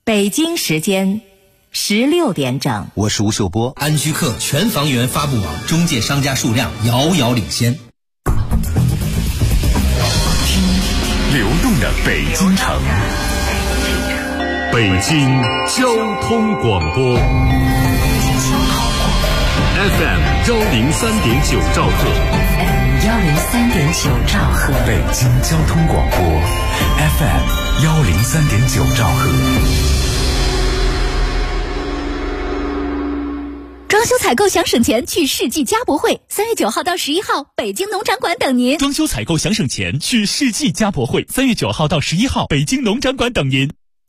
北京时间16点整， 我是吴秀波。 安居客全房源发布网中介商家数量遥遥领先。 听流动的北京城，北京交通广播 FM 103.9兆赫 103.9兆赫， 北京交通广播 FM 103.9兆赫。 装修采购想省钱，去世纪家博会，3月9号到11号，北京农展馆等您。 装修采购想省钱，去世纪家博会，3月9号到11号，北京农展馆等您。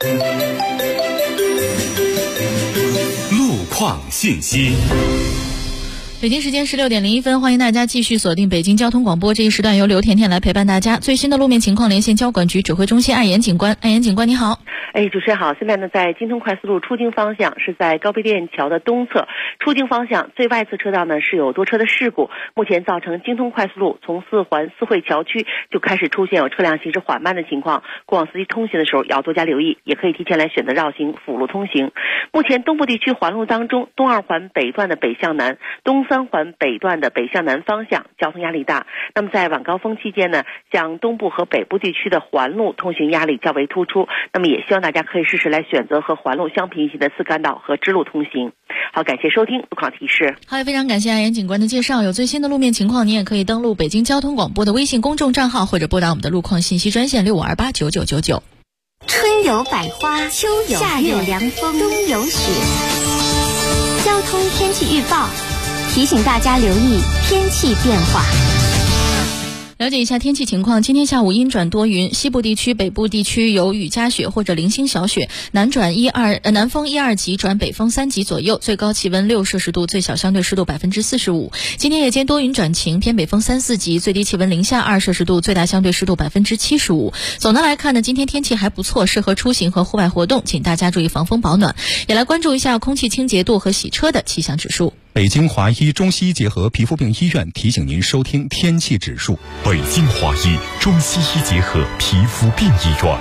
路况信息。 北京时间16点01分，欢迎大家继续锁定北京交通广播，这一时段由刘甜甜来陪伴大家。最新的路面情况连线交管局指挥中心艾岩警官。艾岩警官你好。 主持人好。现在呢，在京通快速路出京方向，是在高碑店桥的东侧出京方向最外侧车道呢是有多车的事故，目前造成京通快速路从4环四惠桥区就开始出现有车辆行驶缓慢的情况，过往司机通行的时候要多加留意，也可以提前来选择绕行辅路通行。目前东部地区环路当中，东2环北段的北向南、东3环北段的北向南方向交通压力大。那么在晚高峰期间呢，像东部和北部地区的环路通行压力较为突出，那么也希望大家可以试试来选择和环路相平行的次干道和支路通行。好，感谢收听路况提示。 好，也非常感谢艾岩警官的介绍。有最新的路面情况，您也可以登录北京交通广播的微信公众账号，或者拨打我们的路况信息专线65289999。 春有百花，秋有夏有凉风，冬有雪。交通天气预报提醒大家留意天气变化。 了解一下天气情况，今天下午阴转多云，西部地区、北部地区有雨夹雪或者零星小雪，南风1、2级转北风3级左右，最高气温6摄氏度，最小相对湿度45%。今天夜间多云转晴，偏北风3、4级，最低气温0下2摄氏度，最大相对湿度75%。总的来看呢，今天天气还不错，适合出行和户外活动，请大家注意防风保暖。也来关注一下空气清洁度和洗车的气象指数。 北京华医中西医结合皮肤病医院提醒您收听天气指数。 北京华医中西医结合皮肤病医院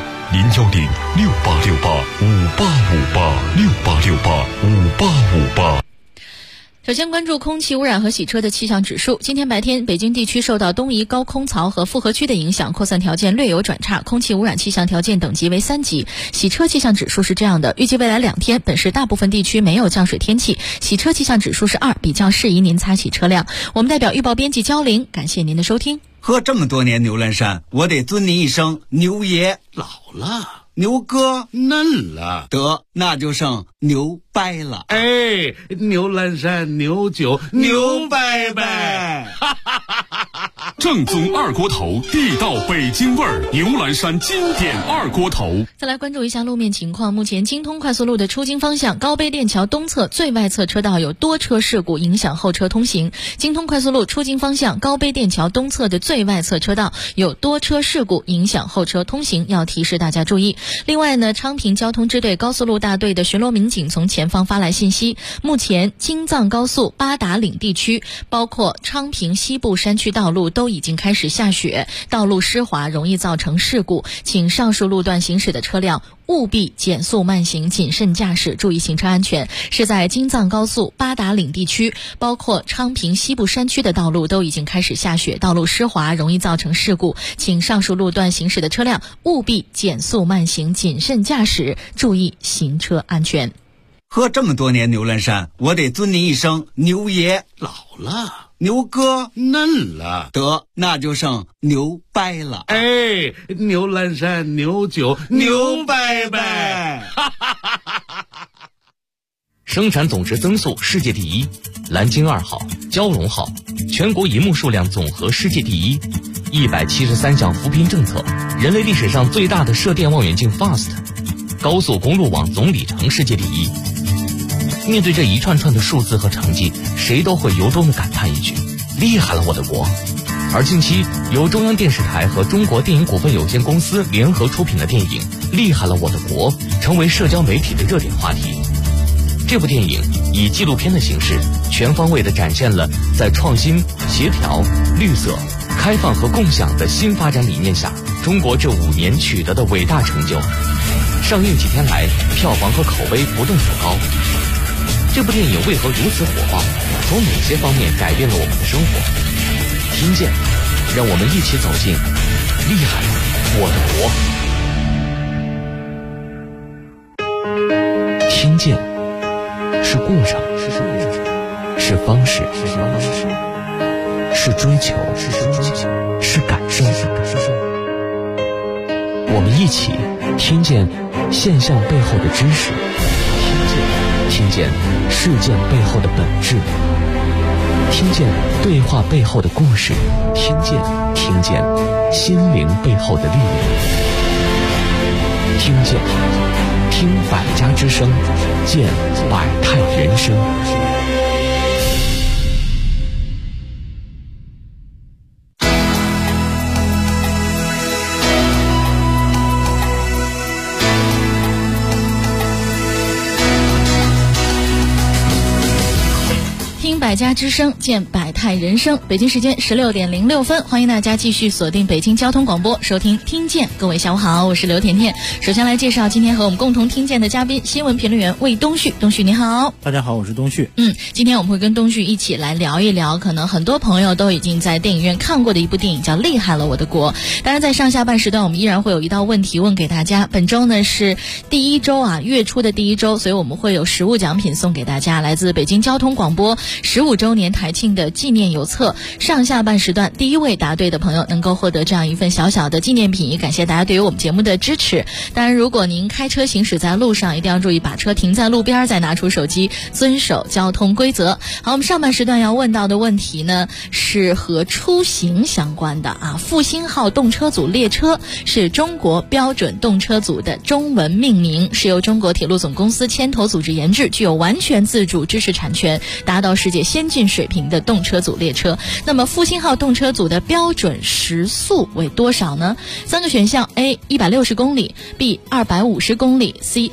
，0106868585858 首先关注空气污染和洗车的气象指数。今天白天，北京地区受到东移高空槽和复合区的影响，扩散条件略有转差，空气污染气象条件等级为3级。洗车气象指数是这样的，预计未来2天，本市大部分地区没有降水天气，洗车气象指数是2，比较适宜您擦洗车辆。我们代表预报编辑焦玲，感谢您的收听。 喝这么多年牛栏山，我得尊您一声牛爷。 老了， 牛哥嫩了， 得那就剩牛掰了。 哎，牛栏山牛酒牛掰掰， 正宗二锅头，地道北京味儿，牛栏山经典二锅头。 再来关注一下路面情况，目前京通快速路的出京方向高碑店桥东侧最外侧车道有多车事故，影响后车通行。京通快速路出京方向高碑店桥东侧的最外侧车道有多车事故，影响后车通行，要提示大家注意。另外呢，昌平交通支队高速路大队的巡逻民警从前方发来信息，目前京藏高速八达岭地区，包括昌平西部山区道路都已经开始下雪，道路湿滑，容易造成事故，请上述路段行驶的车辆务必减速慢行，谨慎驾驶，注意行车安全。是在京藏高速八达岭地区，包括昌平西部山区的道路都已经开始下雪，道路湿滑，容易造成事故，请上述路段行驶的车辆务必减速慢行，谨慎驾驶，注意行车安全。 喝这么多年牛栏山，我得尊您一声牛爷。 老了， 牛哥嫩了， 得那就剩牛掰了。 哎，牛栏山牛酒牛掰掰， 生产总值增速世界第一，蓝鲸2号、蛟龙号，全国银幕数量总和世界第一，173项扶贫政策，人类历史上最大的射电望远镜 FAST， 高速公路网总里程世界第一。面对这一串串的数字和成绩，谁都会由衷地感叹一句：厉害了我的国！而近期由中央电视台和中国电影股份有限公司联合出品的电影《厉害了我的国》成为社交媒体的热点话题。这部电影以纪录片的形式，全方位地展现了在创新、协调、绿色、开放和共享的新发展理念下，中国这5年取得的伟大成就。 上映几天来，票房和口碑不断走高。这部电影为何如此火爆？从哪些方面改变了我们的生活？听见，让我们一起走进厉害了我的国。听见，是过程，是方式，是追求，是感受。我们一起听见现象背后的知识，听见事件背后的本质，听见对话背后的故事，听见心灵背后的力量，听百家之声，见百态人生。 百家之声，见百态人生。北京时间16点06分，欢迎大家继续锁定北京交通广播，收听听见。各位下午好，我是刘甜甜。首先来介绍今天和我们共同听见的嘉宾，新闻评论员魏东旭。东旭你好。 大家好，我是东旭。 今天我们会跟东旭一起来聊一聊，可能很多朋友都已经在电影院看过的一部电影，叫《厉害了我的国》。当然，在上下半时段，我们依然会有一道问题问给大家。本周呢是第一周啊，月初的第一周，所以我们会有实物奖品送给大家，来自北京交通广播15周年台庆的纪念邮册。上下半时段第一位答对的朋友能够获得这样一份小小的纪念品，也感谢大家对于我们节目的支持。当然，如果您开车行驶在路上，一定要注意把车停在路边，再拿出手机，遵守交通规则。好，我们上半时段要问到的问题呢是和出行相关的啊。复兴号动车组列车是中国标准动车组的中文命名，是由中国铁路总公司牵头组织研制，具有完全自主知识产权，达到世界先进水平的动车组列车。那么复兴号动车组的标准时速为多少呢？3个选项 A 160公里 B 250公里 C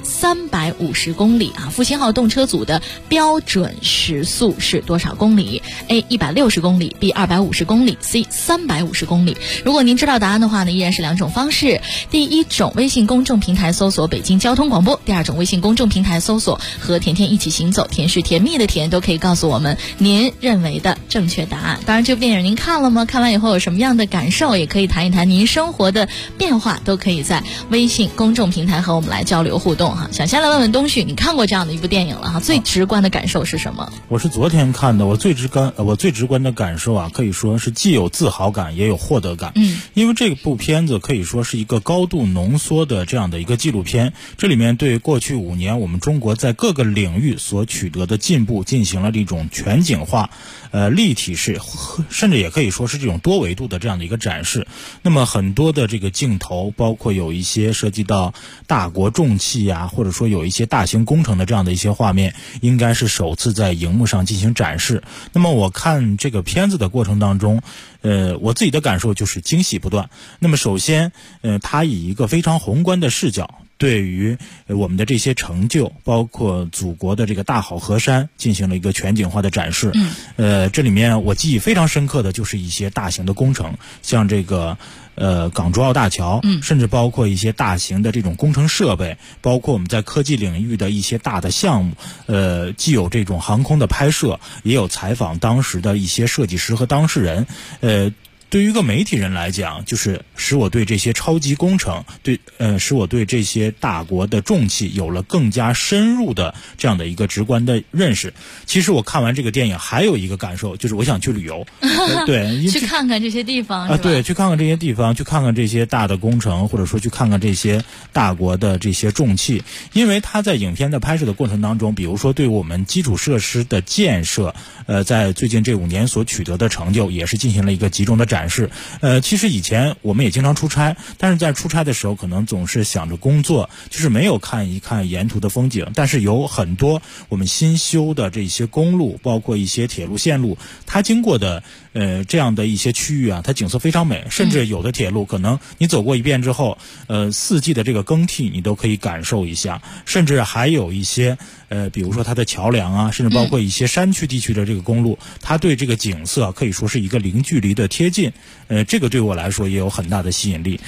350公里啊。复兴号动车组的标准时速是多少公里？ A 160公里 B 250公里 C 350公里。如果您知道答案的话呢，依然是两种方式。第一种，微信公众平台搜索北京交通广播；第二种，微信公众平台搜索和甜甜一起行走，甜是甜蜜的甜，都可以告诉我们您认为的正确答案。当然，这部电影您看了吗？看完以后有什么样的感受？也可以谈一谈您生活的变化，都可以在微信公众平台和我们来交流互动哈。想先来问问东旭，你看过这样的一部电影了哈？最直观的感受是什么？ 我是昨天看的，我最直观的感受啊，可以说是既有自豪感，也有获得感。因为这部片子可以说是一个高度浓缩的这样的一个纪录片，这里面对过去5年我们中国在各个领域所取得的进步进行了一种全景化、立体式，甚至也可以说是这种多维度的这样的一个展示。那么很多的这个镜头，包括有一些涉及到大国重器啊，或者说有一些大型工程的这样的一些画面，应该是首次在荧幕上进行展示。那么我看这个片子的过程当中，我自己的感受就是惊喜不断。那么首先，它以一个非常宏观的视角，对于我们的这些成就，包括祖国的这个大好河山，进行了一个全景化的展示。这里面我记忆非常深刻的就是一些大型的工程，像这个港珠澳大桥，甚至包括一些大型的这种工程设备，包括我们在科技领域的一些大的项目，既有这种航空的拍摄，也有采访当时的一些设计师和当事人。对于一个媒体人来讲，就是使我对这些超级工程，使我对这些大国的重器有了更加深入的这样的一个直观的认识。其实我看完这个电影还有一个感受，就是我想去旅游，对， 去看看这些地方啊，对，去看看这些地方，去看看这些大的工程，或者说去看看这些大国的这些重器。因为他在影片的拍摄的过程当中，比如说对我们基础设施的建设，在最近这5年所取得的成就，也是进行了一个集中的展示。其实以前我们也经常出差，但是在出差的时候可能总是想着工作，就是没有看一看沿途的风景。但是有很多我们新修的这些公路，包括一些铁路线路，它经过的这样的一些区域啊，它景色非常美。甚至有的铁路可能你走过一遍之后，4季的这个更替你都可以感受一下。甚至还有一些比如说它的桥梁啊，甚至包括一些山区地区的这个公路，它对这个景色可以说是一个零距离的贴近。这个对我来说也有很大的吸引力。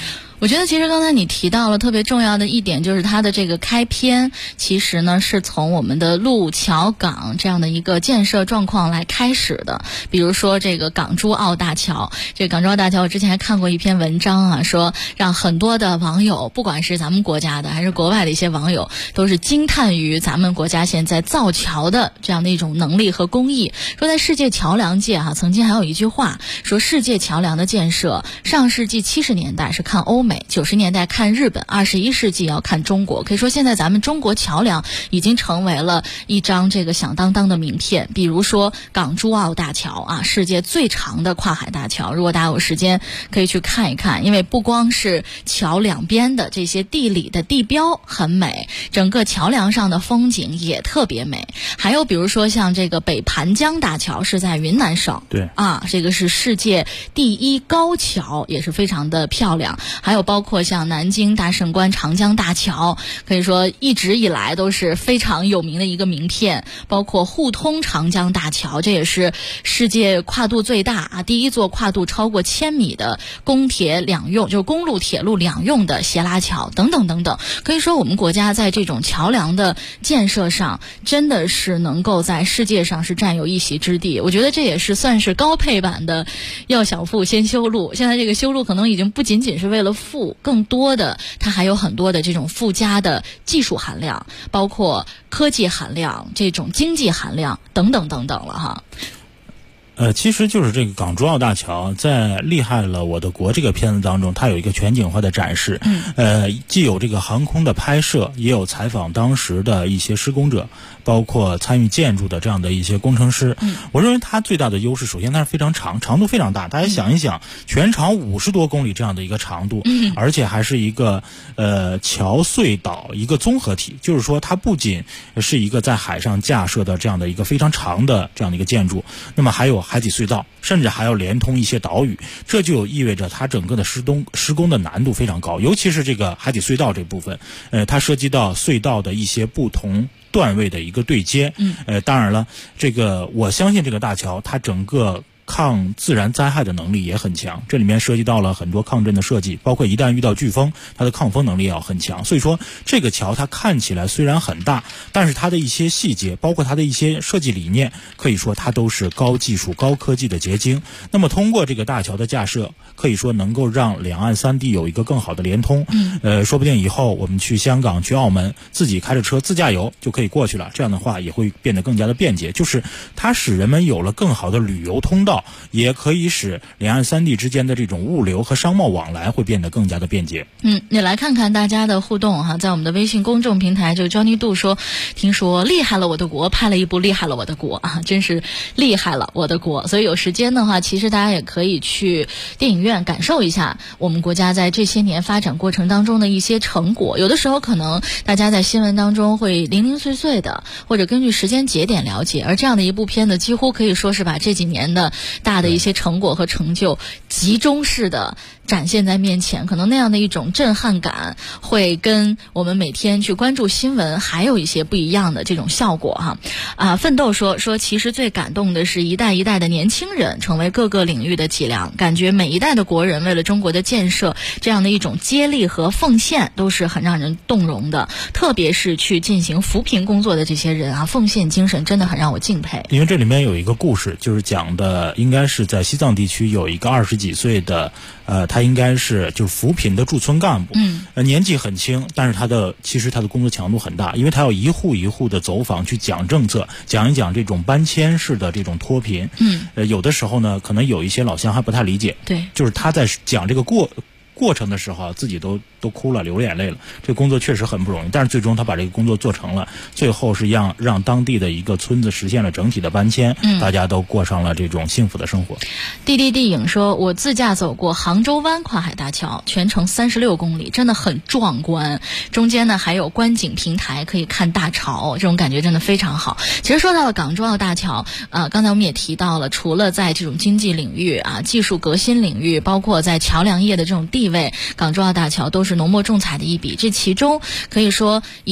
我觉得其实刚才你提到了特别重要的一点，就是它的这个开篇其实呢是从我们的路桥港这样的一个建设状况来开始的。比如说这个港珠澳大桥，这个港珠澳大桥我之前还看过一篇文章啊，说让很多的网友，不管是咱们国家的还是国外的一些网友，都是惊叹于咱们国家现在造桥的这样的一种能力和工艺。说在世界桥梁界曾经还有一句话说，世界桥梁的建设，上世纪70年代是看欧美，90年代看日本，21世纪要看中国。可以说现在咱们中国桥梁已经成为了一张这个响当当的名片。比如说港珠澳大桥世界最长的跨海大桥，如果大家有时间可以去看一看，因为不光是桥两边的这些地理的地标很美，整个桥梁上的风景也特别美。还有比如说像这个北盘江大桥是在云南省， 对这个是世界第1高桥，也是非常的漂亮。还有包括像南京大胜关长江大桥，可以说一直以来都是非常有名的一个名片。包括互通长江大桥，这也是世界跨度最大第一座跨度超过1000米的公铁两用，就是公路铁路两用的斜拉桥等等等等。可以说我们国家在这种桥梁的建设上真的是能够在世界上是占有一席之地。我觉得这也是算是高配版的要想富先修路。现在这个修路可能已经不仅仅是为了富，更多的它还有很多的这种附加的技术含量，包括科技含量，这种经济含量等等等等了哈。 其实就是这个港珠澳大桥在厉害了我的国这个片子当中，它有一个全景化的展示，既有这个航空的拍摄，也有采访当时的一些施工者，包括参与建筑的这样的一些工程师。我认为它最大的优势，首先它是非常长度非常大，大家想一想，全长50多公里这样的一个长度，而且还是一个桥隧道一个综合体，就是说它不仅是一个在海上架设的这样的一个非常长的这样的一个建筑，那么还有海底隧道，甚至还要连通一些岛屿，这就意味着它整个的施工的难度非常高，尤其是这个海底隧道这部分，它涉及到隧道的一些不同段位的一个对接。当然了，这个我相信这个大桥它整个抗自然灾害的能力也很强，这里面涉及到了很多抗震的设计，包括一旦遇到飓风，它的抗风能力也要很强。所以说这个桥它看起来虽然很大，但是它的一些细节，包括它的一些设计理念，可以说它都是高技术高科技的结晶。那么通过这个大桥的架设，可以说能够让两岸三地有一个更好的连通。说不定以后我们去香港去澳门自己开着车自驾游就可以过去了，这样的话也会变得更加的便捷，就是它使人们有了更好的旅游通道，也可以使两岸三地之间的这种物流和商贸往来会变得更加的便捷。 你来看看大家的互动哈，在我们的微信公众平台，这个 Johnny 杜说，听说厉害了我的国拍了一部厉害了我的国真是厉害了我的国。所以有时间的话，其实大家也可以去电影院感受一下我们国家在这些年发展过程当中的一些成果。有的时候可能大家在新闻当中会零零碎碎的，或者根据时间节点了解，而这样的一部片子几乎可以说是把这几年的大的一些成果和成就集中式的展现在面前，可能那样的一种震撼感会跟我们每天去关注新闻还有一些不一样的这种效果奋斗说其实最感动的是一代一代的年轻人成为各个领域的脊梁，感觉每一代的国人为了中国的建设这样的一种接力和奉献都是很让人动容的，特别是去进行扶贫工作的这些人奉献精神真的很让我敬佩。 因为这里面有一个故事，就是讲的应该是在西藏地区有一个20几岁的他应该是就是扶贫的驻村干部，年纪很轻，但是其实他的工作强度很大，因为他要一户一户的走访去讲政策，讲一讲这种搬迁式的这种脱贫。有的时候呢，可能有一些老乡还不太理解， 对， 就是他在讲这个过程的时候自己都哭了，流眼泪了。这个工作确实很不容易，但是最终他把这个工作做成了，最后是让当地的一个村子实现了整体的搬迁，大家都过上了这种幸福的生活。 地影说，我自驾走过杭州湾跨海大桥，全程36公里，真的很壮观，中间呢还有观景平台可以看大潮，这种感觉真的非常好。其实说到了港珠澳大桥，刚才我们也提到了，除了在这种经济领域技术革新领域，包括在桥梁业的这种地位，港珠澳大桥都是浓墨重彩的一笔。这其中可以说也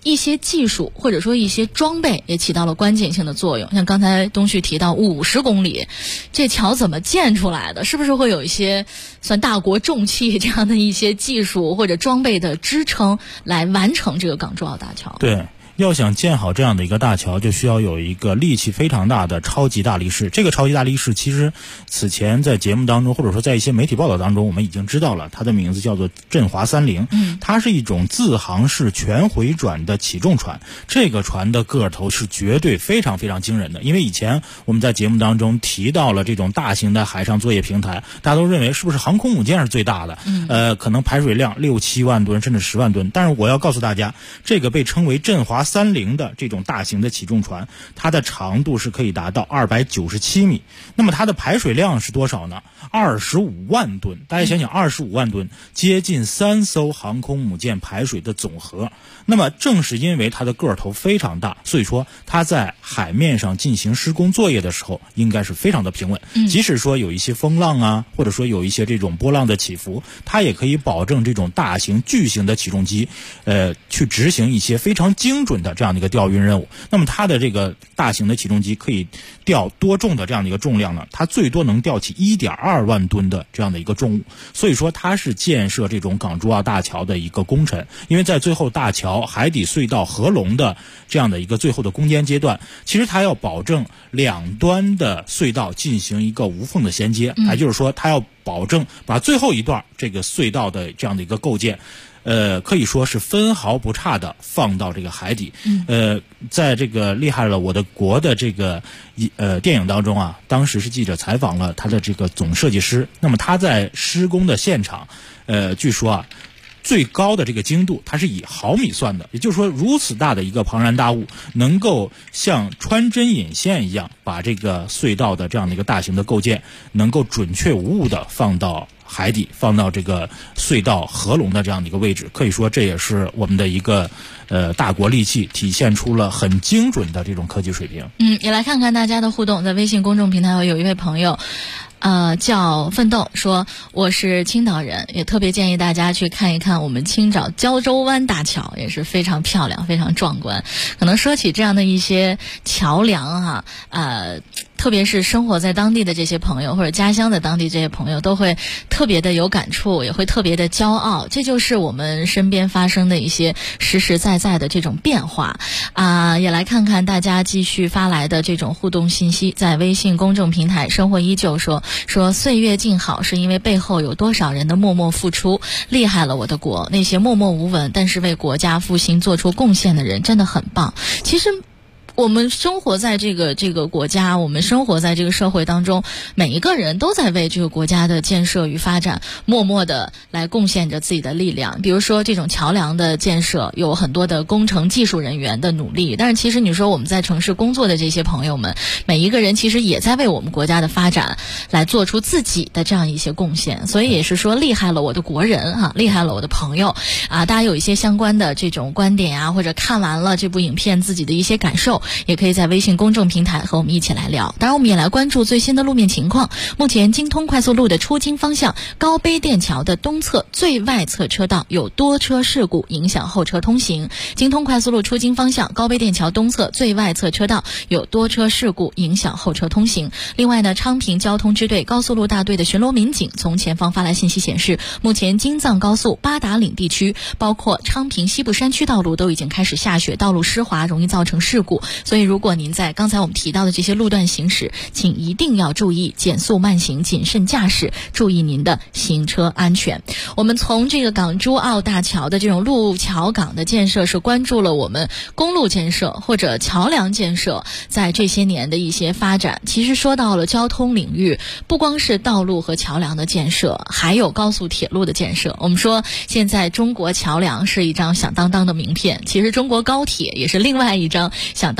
一些技术或者说一些装备也起到了关键性的作用。像刚才东旭提到50公里，这桥怎么建出来的？是不是会有一些算大国重器这样的一些技术或者装备的支撑来完成这个港珠澳大桥？ 对。要想建好这样的一个大桥，就需要有一个力气非常大的超级大力士。这个超级大力士其实此前在节目当中，或者说在一些媒体报道当中，我们已经知道了，它的名字叫做振华30。它是一种自航式全回转的起重船。这个船的个头是绝对非常非常惊人的，因为以前我们在节目当中提到了这种大型的海上作业平台，大家都认为是不是航空母舰是最大的？可能排水量6、7万吨甚至10万吨。但是我要告诉大家，这个被称为振华30的这种大型的起重船，它的长度是可以达到297米。那么它的排水量是多少呢？25万吨。大家想想，25万吨接近3艘航空母舰排水的总和。那么正是因为它的个头非常大，所以说它在海面上进行施工作业的时候应该是非常的平稳。即使说有一些风浪啊，或者说有一些这种波浪的起伏，它也可以保证这种大型巨型的起重机去执行一些非常精准的这样的一个调运任务。那么它的这个大型的起重机可以调多重的这样的一个重量呢？它最多能吊起1.2万吨的这样的一个重物。所以说它是建设这种港珠澳大桥的一个工程。因为在最后大桥海底隧道合龙的这样的一个最后的攻坚阶段，其实它要保证两端的隧道进行一个无缝的衔接，也就是说它要保证把最后一段这个隧道的这样的一个构建可以说是分毫不差的放到这个海底。在这个厉害了我的国的这个电影当中啊，当时是记者采访了他的这个总设计师。那么他在施工的现场据说啊，最高的这个精度它是以毫米算的，也就是说如此大的一个庞然大物能够像穿针引线一样把这个隧道的这样的一个大型的构件能够准确无误的放到海底，放到这个隧道合龙的这样的一个位置。可以说这也是我们的一个大国利器，体现出了很精准的这种科技水平。 也来看看大家的互动。在微信公众平台有一位朋友叫奋斗，说我是青岛人，也特别建议大家去看一看我们青岛胶州湾大桥，也是非常漂亮非常壮观。可能说起这样的一些桥梁特别是生活在当地的这些朋友，或者家乡的当地这些朋友，都会特别的有感触，也会特别的骄傲。这就是我们身边发生的一些实实在在的这种变化也来看看大家继续发来的这种互动信息。在微信公众平台生活依旧说岁月静好是因为背后有多少人的默默付出，厉害了我的国。那些默默无闻但是为国家复兴做出贡献的人真的很棒。其实我们生活在这个国家，我们生活在这个社会当中，每一个人都在为这个国家的建设与发展默默的来贡献着自己的力量。比如说这种桥梁的建设有很多的工程技术人员的努力，但是其实你说我们在城市工作的这些朋友们，每一个人其实也在为我们国家的发展来做出自己的这样一些贡献。所以也是说厉害了我的国人厉害了我的朋友大家有一些相关的这种观点或者看完了这部影片自己的一些感受，也可以在微信公众平台和我们一起来聊。当然我们也来关注最新的路面情况。目前京通快速路的出京方向高碑店桥的东侧最外侧车道有多车事故，影响后车通行。京通快速路出京方向高碑店桥东侧最外侧车道有多车事故，影响后车通行。另外呢，昌平交通支队高速路大队的巡逻民警从前方发来信息显示，目前京藏高速八达岭地区包括昌平西部山区道路都已经开始下雪，道路湿滑，容易造成事故。所以如果您在刚才我们提到的这些路段行驶，请一定要注意减速慢行，谨慎驾驶，注意您的行车安全。我们从这个港珠澳大桥的这种路桥港的建设，是关注了我们公路建设或者桥梁建设在这些年的一些发展。其实说到了交通领域，不光是道路和桥梁的建设，还有高速铁路的建设。我们说现在中国桥梁是一张响当当的名片，其实中国高铁也是另外一张响当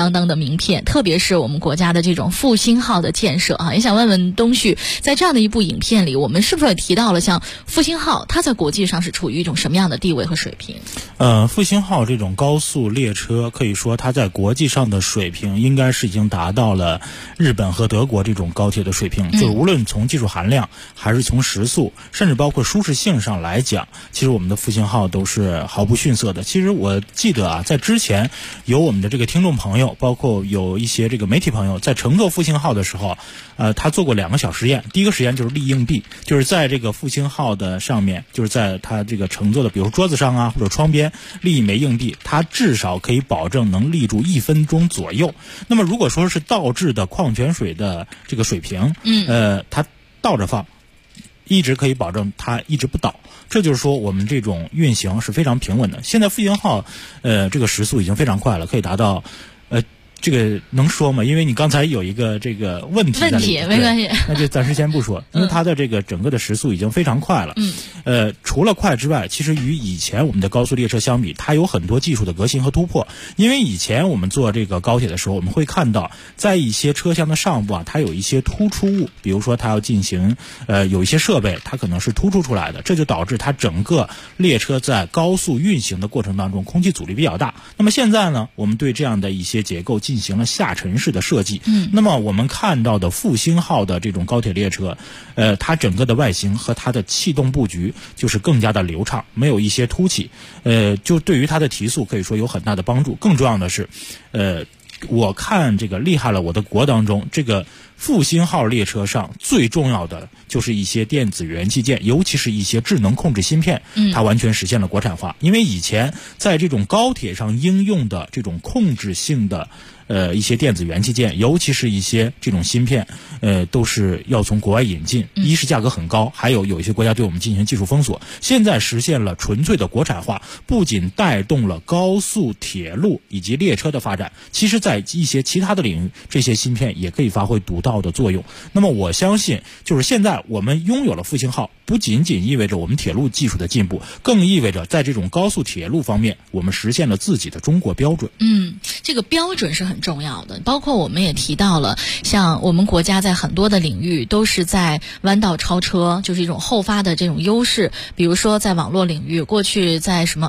当当的名片，特别是我们国家的这种复兴号的建设啊，也想问问东旭，在这样的一部影片里，我们是不是也提到了像复兴号，它在国际上是处于一种什么样的地位和水平？ 复兴号这种高速列车，可以说它在国际上的水平应该是已经达到了日本和德国这种高铁的水平，就是无论从技术含量还是从时速，甚至包括舒适性上来讲，其实我们的复兴号都是毫不逊色的。其实我记得啊，在之前有我们的这个听众朋友，包括有一些这个媒体朋友，在乘坐复兴号的时候，他做过2个小实验。第一个实验就是立硬币，就是在这个复兴号的上面，就是在他这个乘坐的比如桌子上啊或者窗边立一枚硬币，它至少可以保证能立住1分钟左右。那么如果说是倒置的矿泉水的这个水瓶，它倒着放，一直可以保证它一直不倒。这就是说我们这种运行是非常平稳的。现在复兴号这个时速已经非常快了，可以达到这个能说吗？因为你刚才有一个这个问题在里面， 没关系， 那就暂时先不说，因为它的这个整个的时速已经非常快了。除了快之外，其实与以前我们的高速列车相比，它有很多技术的革新和突破。因为以前我们坐这个高铁的时候，我们会看到在一些车厢的上部啊，它有一些突出物，比如说它要进行有一些设备它可能是突出来的，这就导致它整个列车在高速运行的过程当中空气阻力比较大。那么现在呢，我们对这样的一些结构进行了下沉式的设计。那么我们看到的复兴号的这种高铁列车，它整个的外形和它的气动布局就是更加的流畅，没有一些凸起，就对于它的提速可以说有很大的帮助。更重要的是，我看这个厉害了我的国当中，这个复兴号列车上最重要的就是一些电子元器件，尤其是一些智能控制芯片，它完全实现了国产化。因为以前在这种高铁上应用的这种控制性的一些电子元器件，尤其是一些这种芯片，都是要从国外引进，一是价格很高，还有一些国家对我们进行技术封锁。现在实现了纯粹的国产化，不仅带动了高速铁路以及列车的发展，其实在一些其他的领域，这些芯片也可以发挥独到的作用。那么我相信，就是现在我们拥有了复兴号，不仅仅意味着我们铁路技术的进步，更意味着在这种高速铁路方面，我们实现了自己的中国标准。 这个标准是很重要的，包括我们也提到了，像我们国家在很多的领域都是在弯道超车，就是一种后发的这种优势。比如说在网络领域，过去在什么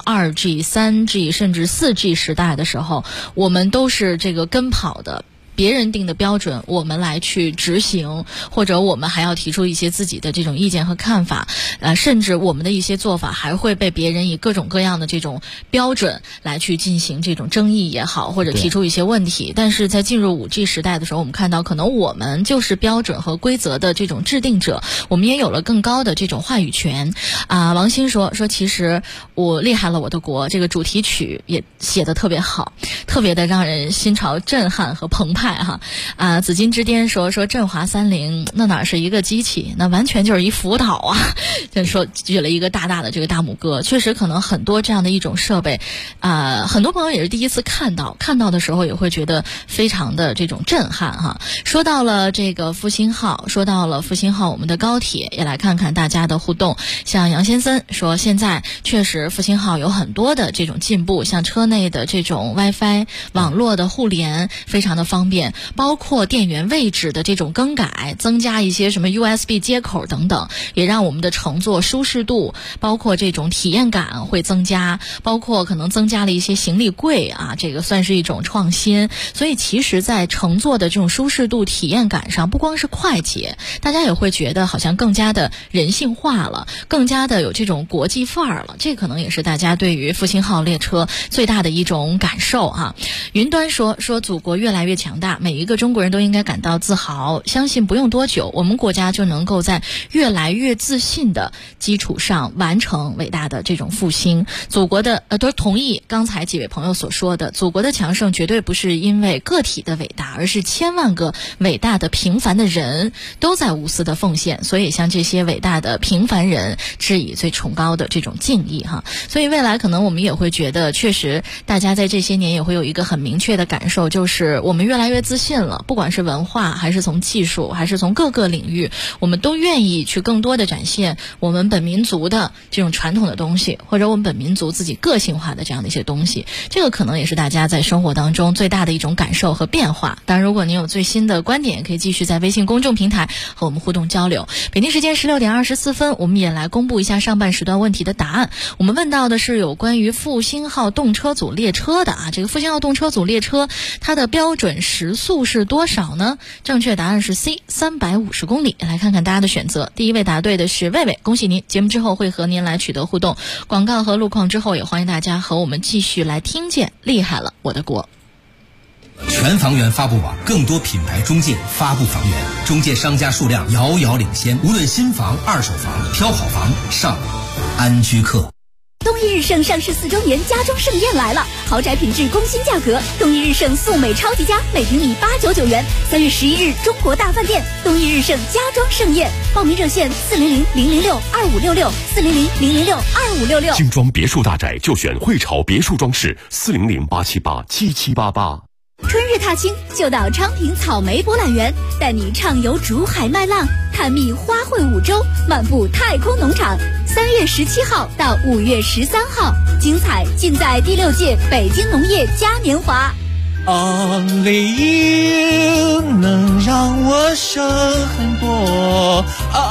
2G、3G 甚至4G 时代的时候，我们都是这个跟跑的。别人定的标准我们来去执行，或者我们还要提出一些自己的这种意见和看法，甚至我们的一些做法还会被别人以各种各样的这种标准来去进行这种争议也好，或者提出一些问题。但是在进入 5G 时代的时候，我们看到可能我们就是标准和规则的这种制定者，我们也有了更高的这种话语权。王鑫说其实我厉害了我的国这个主题曲也写得特别好，特别的让人心潮震撼和澎湃紫金之巅说振华30那哪是一个机器，那完全就是一福岛啊！就说举了一个大大的这个大拇哥。确实可能很多这样的一种设备很多朋友也是第一次看到的时候也会觉得非常的这种震撼说到了这个复兴号，我们的高铁，也来看看大家的互动。像杨先生说，现在确实复兴号有很多的这种进步，像车内的这种 WiFi 网络的互联非常的方便，包括电源位置的这种更改，增加一些什么 USB 接口等等，也让我们的乘坐舒适度，包括这种体验感会增加，包括可能增加了一些行李柜这个算是一种创新。所以其实在乘坐的这种舒适度体验感上，不光是快捷，大家也会觉得好像更加的人性化了，更加的有这种国际范儿了。这可能也是大家对于复兴号列车最大的一种感受云端说祖国越来越强大，每一个中国人都应该感到自豪，相信不用多久，我们国家就能够在越来越自信的基础上完成伟大的这种复兴。祖国的都同意刚才几位朋友所说的，祖国的强盛绝对不是因为个体的伟大，而是千万个伟大的平凡的人都在无私的奉献，所以向这些伟大的平凡人致以最崇高的这种敬意所以未来可能我们也会觉得，确实大家在这些年也会有一个很明确的感受，就是我们越来越越自信了，不管是文化还是从技术还是从各个领域，我们都愿意去更多的展现我们本民族的这种传统的东西，或者我们本民族自己个性化的这样的一些东西。这个可能也是大家在生活当中最大的一种感受和变化。当然如果您有最新的观点，也可以继续在微信公众平台和我们互动交流。北京时间16点24分，我们也来公布一下上半时段问题的答案。我们问到的是有关于复兴号动车组列车的这个复兴号动车组列车它的标准时速是多少呢？正确答案是 C 350公里。来看看大家的选择。第一位答对的是魏魏，恭喜您，节目之后会和您来取得互动。广告和路况之后，也欢迎大家和我们继续来听见厉害了我的国。 全房源发布网，更多品牌中介发布房源，中介商家数量遥遥领先。无论新房、二手房，挑好房上安居客。 东一日盛上市4周年家装盛宴来了，豪宅品质工新价格，东一日盛素美超级家每平米899元。3月11日中国大饭店东一日盛家装盛宴，报名热线400-006-2566，400-006-2566。 精装别墅大宅就选汇潮别墅装饰，400-878-7788。 春日踏青就到昌平草莓博览园，带你畅游竹海麦浪，探秘花卉五洲，漫步太空农场。3月17号到5月13号，精彩尽在第6届北京农业嘉年华。 Only you 能让我生很多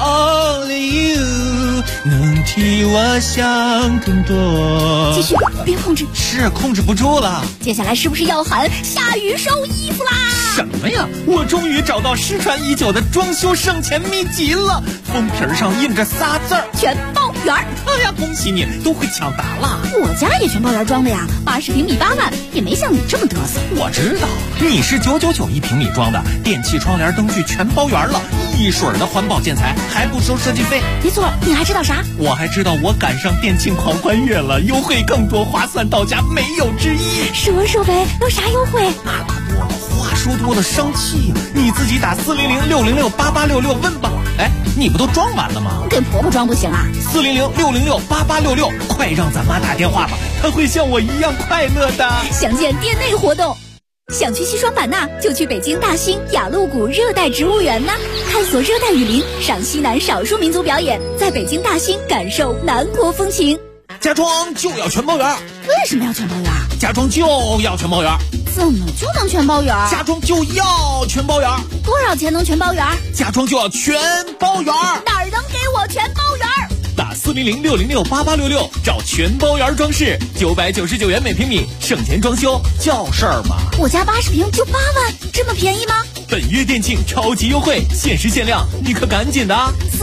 ，Only you 能替我想更多。 继续，别控制， 是控制不住了。 接下来是不是要喊下雨收衣服啦？ 什么呀？我终于找到失传已久的装修省钱秘籍了，封皮上印着仨字儿： 全包圆。 哎呀，恭喜你，都会抢答了。 我家也全包圆装的呀，80平米8万，也没像你这么嘚瑟。 我知道，你是999一平米装的，电器、窗帘、灯具全包圆了，一水的环保建材，还不收设计费。 没错，你还知道啥？ 我还知道我赶上电竞狂欢月了，优惠更多，划算到家，没有之一。 说说呗，有啥优惠？ 那可多了，话说多了生气呀！你自己打400-606-8866问吧。哎，你不都装完了吗？ 给婆婆装不行啊 ？400-606-8866，快让咱妈打电话吧，她会像我一样快乐的。 详见店内活动。想去西双版纳，就去北京大兴雅鹿谷热带植物园呢，探索热带雨林，赏西南少数民族表演，在北京大兴感受南国风情。 家装就要全包圆。 为什么要全包圆？ 家装就要全包圆。 怎么就能全包圆？ 家装就要全包圆。 多少钱能全包圆？ 家装就要全包圆。 哪儿能给我全包圆？ 打400-606-8866找全包圆装饰，999元每平米，省钱装修叫事儿吗？ 我家80平就8万，这么便宜吗？ 本月店庆超级优惠，限时限量，你可赶紧的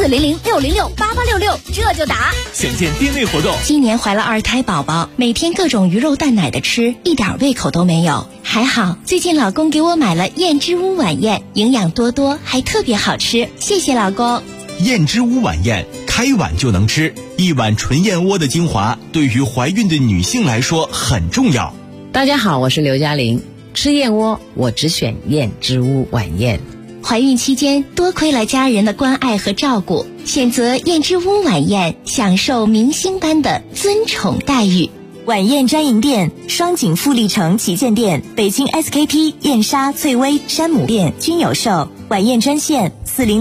！400-606-8866，这就打。 详见店内活动。 今年怀了2胎宝宝，每天各种鱼肉蛋奶的吃，一点胃口都没有。还好最近老公给我买了燕之屋晚宴，营养多多，还特别好吃，谢谢老公。 燕之屋晚宴，开碗就能吃，一碗纯燕窝的精华，对于怀孕的女性来说很重要。 大家好，我是刘嘉玲，吃燕窝我只选燕之屋晚宴。 怀孕期间多亏了家人的关爱和照顾，选择燕之屋晚宴，享受明星般的尊宠待遇。晚宴专营店：双井富力城旗舰店、北京 SKP、燕莎、翠微、山姆店均有售。晚宴专线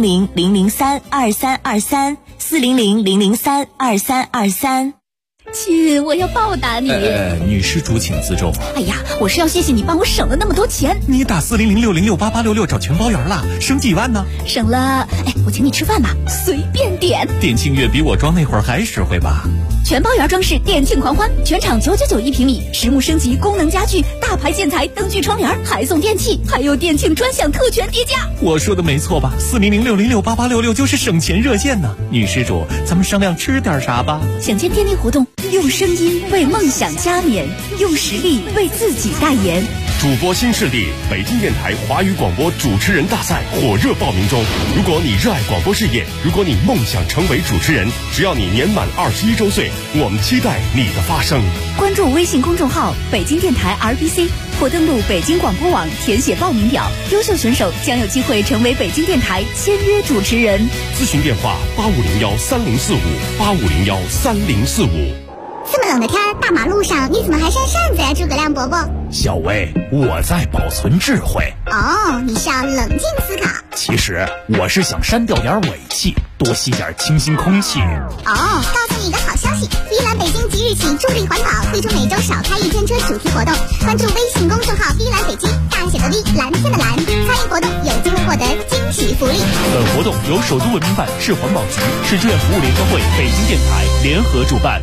400-003-2323，400-003-2323。 亲，我要报答你。 女施主请自重。 哎呀，我是要谢谢你帮我省了那么多钱。 你打400-606-8866找全包圆了，省几万呢？ 省了，我请你吃饭吧，随便点。 店庆月比我装那会儿还实惠吧？ 全包圆装饰店庆狂欢，全场999一平米，实木升级功能家具，大牌建材，灯具窗帘，还送电器，还有店庆专享特权叠加。 我说的没错吧？400-606-8866就是省钱热线呢。女施主，咱们商量吃点啥吧？ 想见店内活动，用声音为梦想加冕，用实力为自己代言。 主播新势力，北京电台华语广播主持人大赛火热报名中。如果你热爱广播事业，如果你梦想成为主持人，只要你年满21周岁，我们期待你的发声。 关注微信公众号北京电台 RBC， 或登录北京广播网填写报名表，优秀选手将有机会成为北京电台签约主持人。 咨询电话85013045，85013045。 这么冷的天，大马路上你怎么还扇扇子呀，诸葛亮伯伯？ 小薇，我在保存智慧。 哦，你是要冷静思考。 其实我是想删掉点尾气，多吸点清新空气。 哦，告诉你一个好消息，依兰北京即日起助力环保，推出每周少开一天车主题活动。关注微信公众号依兰北京，大写的 V， 蓝天的蓝，参与活动有机会获得惊喜福利。 本活动由首都文明办、市环保局、市志愿服务联合会、北京电台联合主办。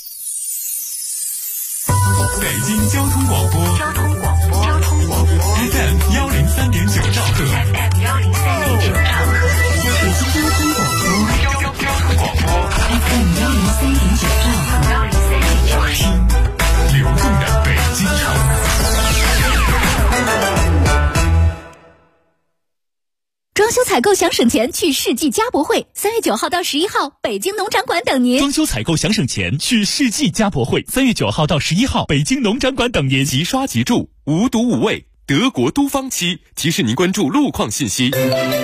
北京交通广播FM 103.9兆赫，北京交通广播FM 103.9兆赫，听流动的北京城。 装修采购想省钱，去世纪家博会，3月9号到11号，北京农展馆等您。 装修采购想省钱，去世纪家博会，3月9号到11号，北京农展馆等您。 即刷即住，无毒无味，德国都方漆提示您关注路况信息。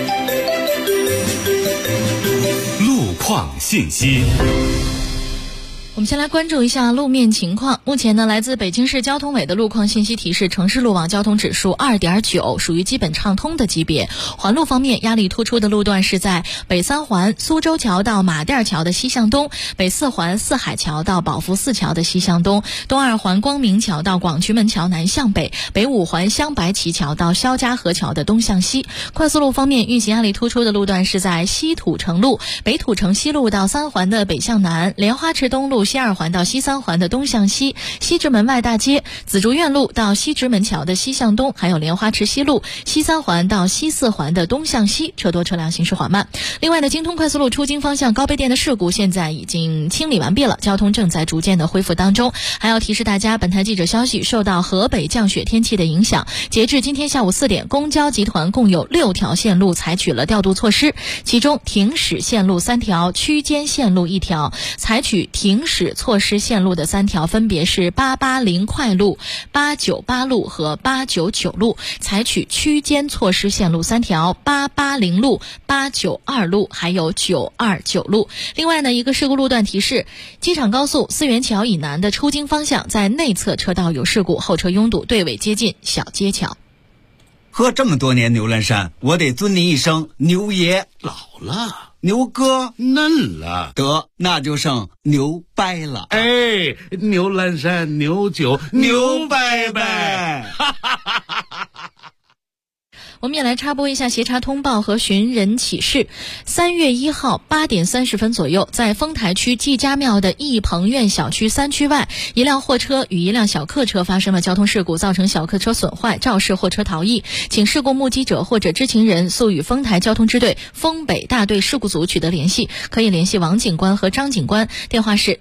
路况信息。 我们先来关注一下路面情况。目前呢，来自北京市交通委的路况信息提示，城市路网交通指数 2.9， 属于基本畅通的级别。环路方面，压力突出的路段是在北三环苏州桥到马甸桥的西向东，北四环四海桥到宝福寺桥的西向东，东二环光明桥到广渠门桥南向北，北五环镶白旗桥到肖家河桥的东向西。快速路方面，运行压力突出的路段是在西土城路、北土城西路到三环的北向南，莲花池东路西二环到西三环的东向西，西直门外大街、紫竹院路到西直门桥的西向东，还有莲花池西路西三环到西四环的东向西，车多车辆行驶缓慢。另外呢，京通快速路出京方向高碑店的事故现在已经清理完毕了，交通正在逐渐的恢复当中。还要提示大家，本台记者消息，受到河北降雪天气的影响，截至今天下午4点，公交集团共有6条线路采取了调度措施，其中停驶线路3条，区间线路1条。采取停驶措施线路的3条分别是880快路、898路和899路，采取区间措施线路3条，880路、892路还有929路。另外呢，一个事故路段提示，机场高速四元桥以南的出京方向在内侧车道有事故，后车拥堵，队尾接近小街桥。 喝这么多年牛栏山，我得尊您一声牛爷。 老了， 牛哥嫩了， 得那就剩牛掰了。 哎，牛栏山牛酒牛掰掰，哈哈哈哈哈！ 我们也来插播一下协查通报和寻人启事。3月1号8点30分左右，在丰台区季家庙的义鹏苑小区3区外，一辆货车与一辆小客车发生了交通事故，造成小客车损坏，肇事货车逃逸。请事故目击者或者知情人速与丰台交通支队丰北大队事故组取得联系，可以联系王警官和张警官，电话是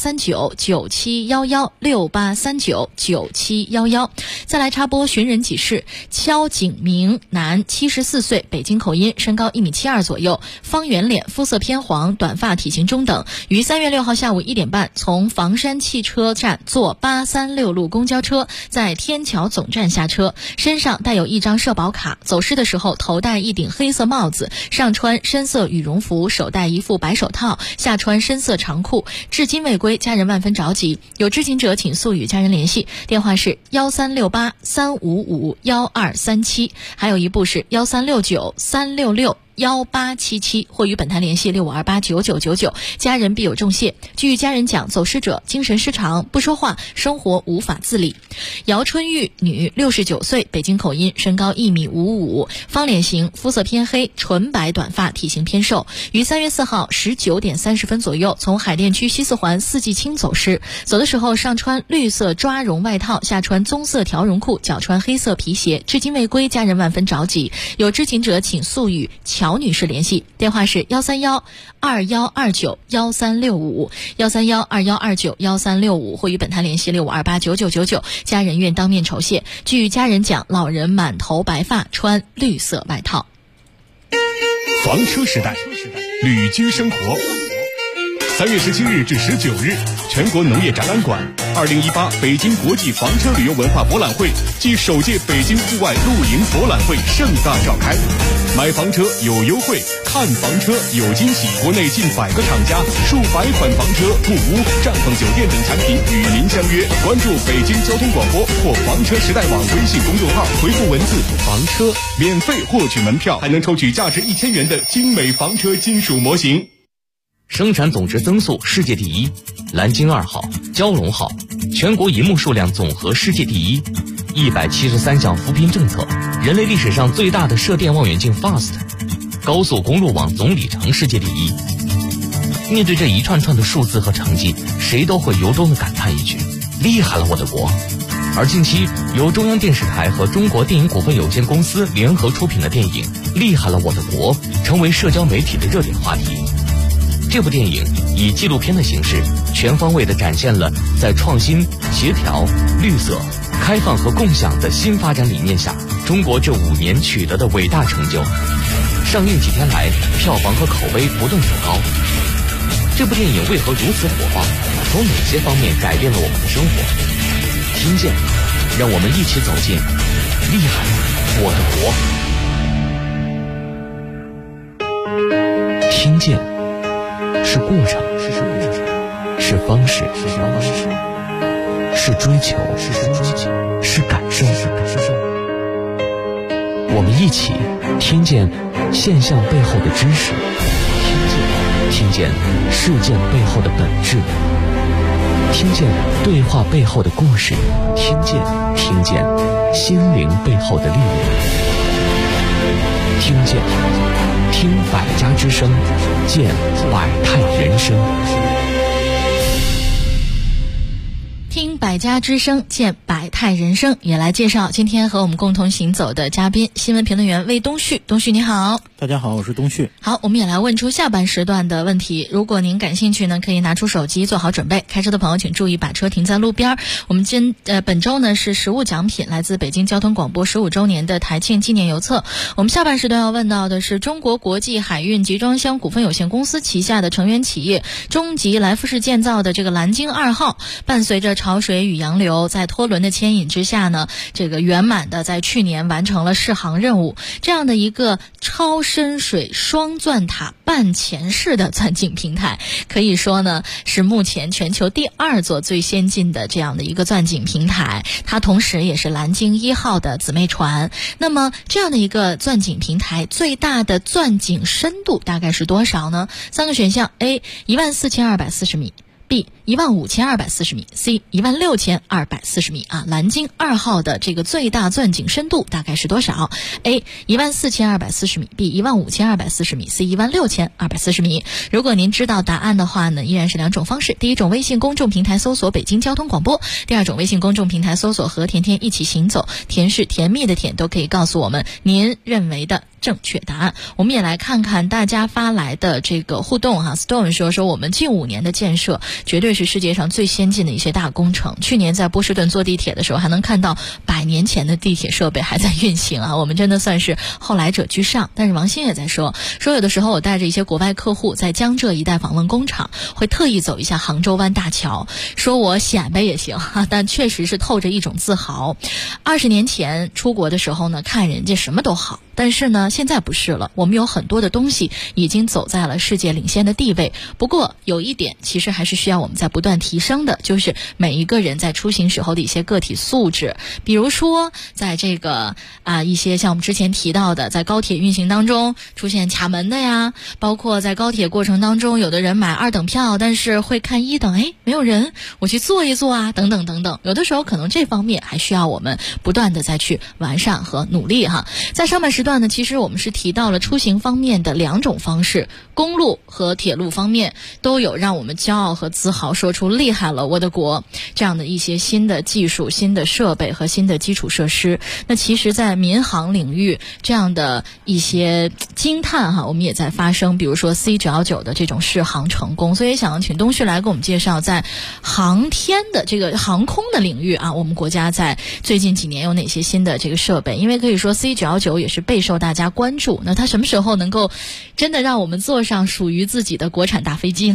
68399711 68399711。再来插播寻人启事，敲景明男74岁，北京口音，身高1.72米左右，方圆脸，肤色偏黄，短发，体型中等，于3月6号下午1点半从房山汽车站坐836路公交车，在天桥总站下车，身上带有一张社保卡，走失的时候头戴一顶黑色帽子，上穿深色羽绒服，手戴一副白手套，下穿深色长裤，至今未归，家人万分着急，有知情者请速与家人联系，电话是1368-355-1237，还有一部是1369-366-1877，或与本台联系6528-9999，家人必有重谢。据家人讲，走失者精神失常，不说话，生活无法自理。姚春玉，女，69岁，北京口音，身高1.55米，方脸型，肤色偏黑，纯白短发，体型偏瘦，于3月4号19点30分左右从海淀区西四环四季青走失，走的时候上穿绿色抓绒外套，下穿棕色条绒裤，脚穿黑色皮鞋，至今未归，家人万分着急，有知情者请速与乔女士联系，电话是131-2129-1365 131-2129-1365，或与本台联系6528-9999，家人愿当面酬谢。据家人讲，老人满头白发，穿绿色外套。 房车时代，旅居生活。 3月17日至19日，全国农业展览馆2018北京国际房车旅游文化博览会暨首届北京户外露营博览会盛大召开。买房车有优惠，看房车有惊喜，国内近100个厂家、数百款房车、木屋、帐篷酒店等产品与您相约。关注北京交通广播或房车时代网微信公众号，回复文字房车，免费获取门票，还能抽取价值1000元的精美房车金属模型。 生产总值增速世界第一，蓝鲸2号、蛟龙号，全国银幕数量总和世界第一，173项扶贫政策，人类历史上最大的射电望远镜 FAST， 高速公路网总里程世界第一。面对这一串串的数字和成绩，谁都会由衷地感叹一句：厉害了我的国！而近期由中央电视台和中国电影股份有限公司联合出品的电影《厉害了我的国》成为社交媒体的热点话题。这部电影以纪录片的形式，全方位地展现了在创新、协调、绿色、开放和共享的新发展理念下，中国这5年取得的伟大成就。上映几天来，票房和口碑不断走高。这部电影为何如此火爆？从哪些方面改变了我们的生活？听见，让我们一起走进厉害了我的国。听见是过程，是方式，是追求，是感受。我们一起听见现象背后的知识，听见事件背后的本质，听见对话背后的故事，听见心灵背后的力量，听百家之声，见百态人生。 听百家之声，见百态人生，也来介绍今天和我们共同行走的嘉宾，新闻评论员魏东旭。东旭你好。 大家好，我是东旭。 好，我们也来问出下半时段的问题。如果您感兴趣呢，可以拿出手机做好准备。开车的朋友请注意把车停在路边。我们本周呢是实物奖品，来自北京交通广播15周年的台庆纪念邮册。我们下半时段要问到的是中国国际海运集装箱股份有限公司旗下的成员企业中集来福士建造的这个蓝鲸2号，伴随着潮水与洋流，在拖轮的牵引之下呢，这个圆满的在去年完成了试航任务。这样的一个超深水双钻塔半潜式的钻井平台，可以说呢是目前全球第2座最先进的这样的一个钻井平台，它同时也是蓝鲸1号的姊妹船。那么这样的一个钻井平台最大的钻井深度大概是多少呢？3个选项： A 14240米， B 15240米， C 16240米啊。蓝鲸2号的这个最大钻井深度大概是多少？ A 14240米， B 15240米， C 16440米。如果您知道答案的话呢，依然是2种方式。第一种，微信公众平台搜索北京交通广播；第二种，微信公众平台搜索和甜甜一起行走，甜是甜蜜的甜，都可以告诉我们您认为的正确答案。我们也来看看大家发来的这个互动哈。Stone 说我们近5年的建设绝对是世界上最先进的一些大工程。去年在波士顿坐地铁的时候，还能看到100年前的地铁设备还在运行啊，我们真的算是后来者居上。但是王鑫也在说有的时候我带着一些国外客户在江浙一带访问工厂，会特意走一下杭州湾大桥，说我显摆也行但确实是透着一种自豪。20年前出国的时候呢，看人家什么都好，但是呢现在不是了，我们有很多的东西已经走在了世界领先的地位。不过有一点其实还是需要我们在不断提升的，就是每一个人在出行时候的一些个体素质。比如说在这个一些像我们之前提到的，在高铁运行当中出现卡门的呀，包括在高铁过程当中有的人买2等票，但是会看1等，没有人，我去坐一坐啊，等等等等。有的时候可能这方面还需要我们不断的再去完善和努力哈。在上半时段呢，其实我们是提到了出行方面的2种方式，公路和铁路方面都有让我们骄傲和自豪说出厉害了我的国这样的一些新的技术、新的设备和新的基础设施。那其实在民航领域这样的一些惊叹哈，我们也在发生，比如说 C919 的这种试航成功。所以想请东旭来给我们介绍在航天的这个航空的领域啊，我们国家在最近几年有哪些新的这个设备。因为可以说 C919 也是备受大家关注，那它什么时候能够真的让我们坐上属于自己的国产大飞机呢？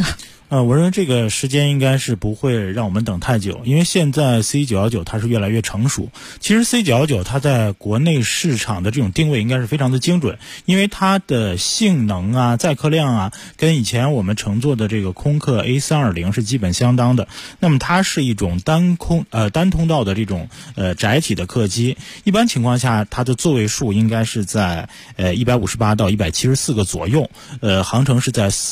我认为这个时间应该是不会让我们等太久，因为现在 C919 它是越来越成熟。其实 C919 它在国内市场的这种定位应该是非常的精准，因为它的性能啊、载客量啊，跟以前我们乘坐的这个空客 A320 是基本相当的。那么它是一种单通道的这种窄体的客机，一般情况下它的座位数应该是在158到174个左右，航程是在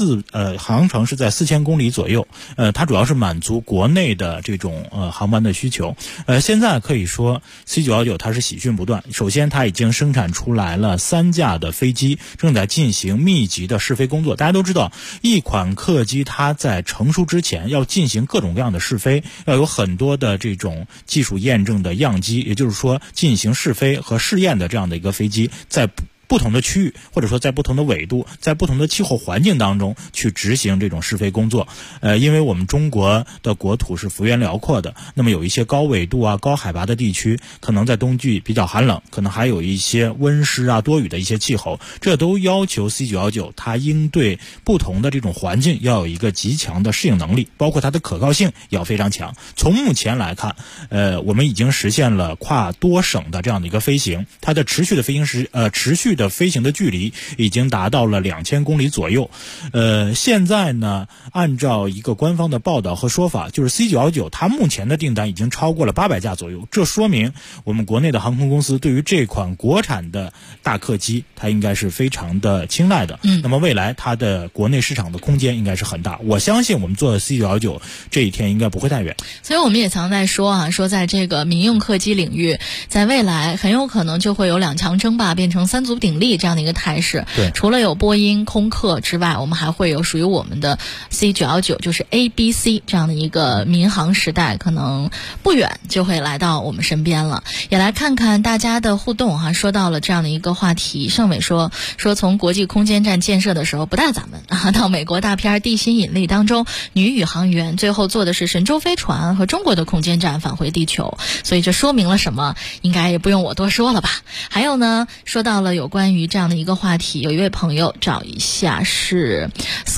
4000公里左右，它主要是满足国内的这种航班的需求。现在可以说 C919 它是喜讯不断。首先它已经生产出来了3架的飞机，正在进行密集的试飞工作。大家都知道，一款客机它在成熟之前要进行各种各样的试飞，要有很多的这种技术验证的样机，也就是说进行试飞和试验的这样的一个飞机，在不同的区域，或者说在不同的纬度，在不同的气候环境当中去执行这种试飞工作。因为我们中国的国土是幅员辽阔的，那么有一些高纬度啊、高海拔的地区，可能在冬季比较寒冷，可能还有一些温湿啊、多雨的一些气候，这都要求 C919 它应对不同的这种环境要有一个极强的适应能力，包括它的可靠性要非常强。从目前来看，我们已经实现了跨多省的这样的一个飞行，它的持续的飞行的距离已经达到了2000公里左右。现在呢，按照一个官方的报道和说法，就是 C919 它目前的订单已经超过了800架左右，这说明我们国内的航空公司对于这款国产的大客机，它应该是非常的青睐的。那么未来它的国内市场的空间应该是很大，我相信我们做的 C919 这一天应该不会太远。 所以我们也常在说在这个民用客机领域，在未来很有可能就会有2强争霸变成3足鼎立这样的一个态势。 对， 除了有波音、空客之外，我们还会有属于我们的 C919， 就是 ABC 这样的一个民航时代，可能不远就会来到我们身边了。也来看看大家的互动说到了这样的一个话题，盛伟说从国际空间站建设的时候不带咱们到美国大片《地心引力》当中，女宇航员最后坐的是神舟飞船和中国的空间站返回地球，所以这说明了什么？应该也不用我多说了吧。还有呢，说到了有关于这样的一个话题，有一位朋友找一下是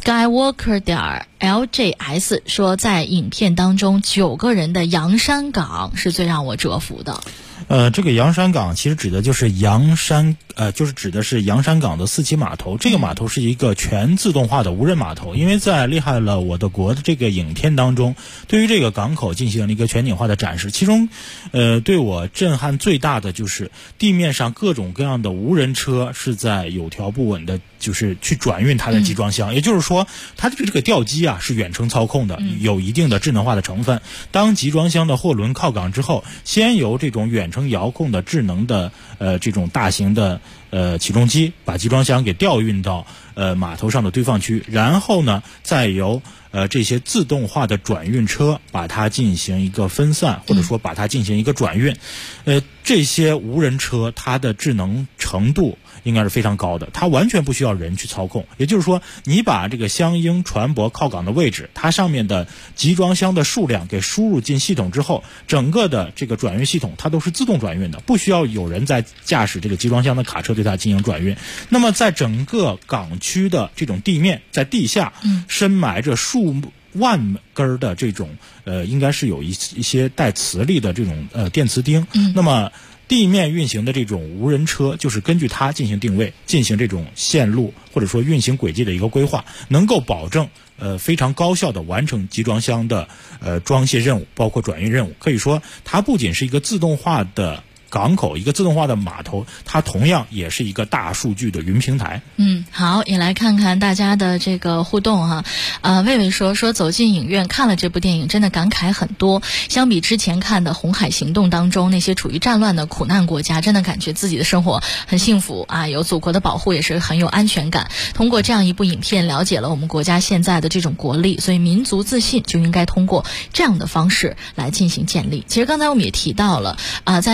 Skywalker.LJS 说，在影片当中9个人的洋山港是最让我折服的。 这个洋山港其实指的就是指的是洋山港的4期码头。这个码头是一个全自动化的无人码头，因为在厉害了我的国的这个影片当中，对于这个港口进行了一个全景化的展示。其中对我震撼最大的就是地面上各种各样的无人车是在有条不紊的就是去转运它的集装箱，也就是说它的这个吊机是远程操控的，有一定的智能化的成分。当集装箱的货轮靠港之后，先由这种远程遥控的智能的这种大型的起重机把集装箱给调运到码头上的堆放区，然后呢再由这些自动化的转运车把它进行一个分散，或者说把它进行一个转运。这些无人车它的智能程度应该是非常高的，它完全不需要人去操控。也就是说，你把这个箱应船舶靠港的位置，它上面的集装箱的数量给输入进系统之后，整个的这个转运系统它都是自动转运的，不需要有人在驾驶这个集装箱的卡车对它进行转运。那么在整个港区的这种地面，在地下深埋着数万根的这种应该是有一些带磁力的这种电磁钉。那么地面运行的这种无人车就是根据它进行定位，进行这种线路或者说运行轨迹的一个规划，能够保证非常高效的完成集装箱的装卸任务，包括转运任务。可以说它不仅是一个自动化的港口，一个自动化的码头，它同样也是一个大数据的云平台。 好，也来看看大家的这个互动魏魏说走进影院看了这部电影，真的感慨很多。相比之前看的《红海行动》当中那些处于战乱的苦难国家，真的感觉自己的生活很幸福有祖国的保护，也是很有安全感。通过这样一部影片，了解了我们国家现在的这种国力，所以民族自信就应该通过这样的方式来进行建立。其实刚才我们也提到了在厉害了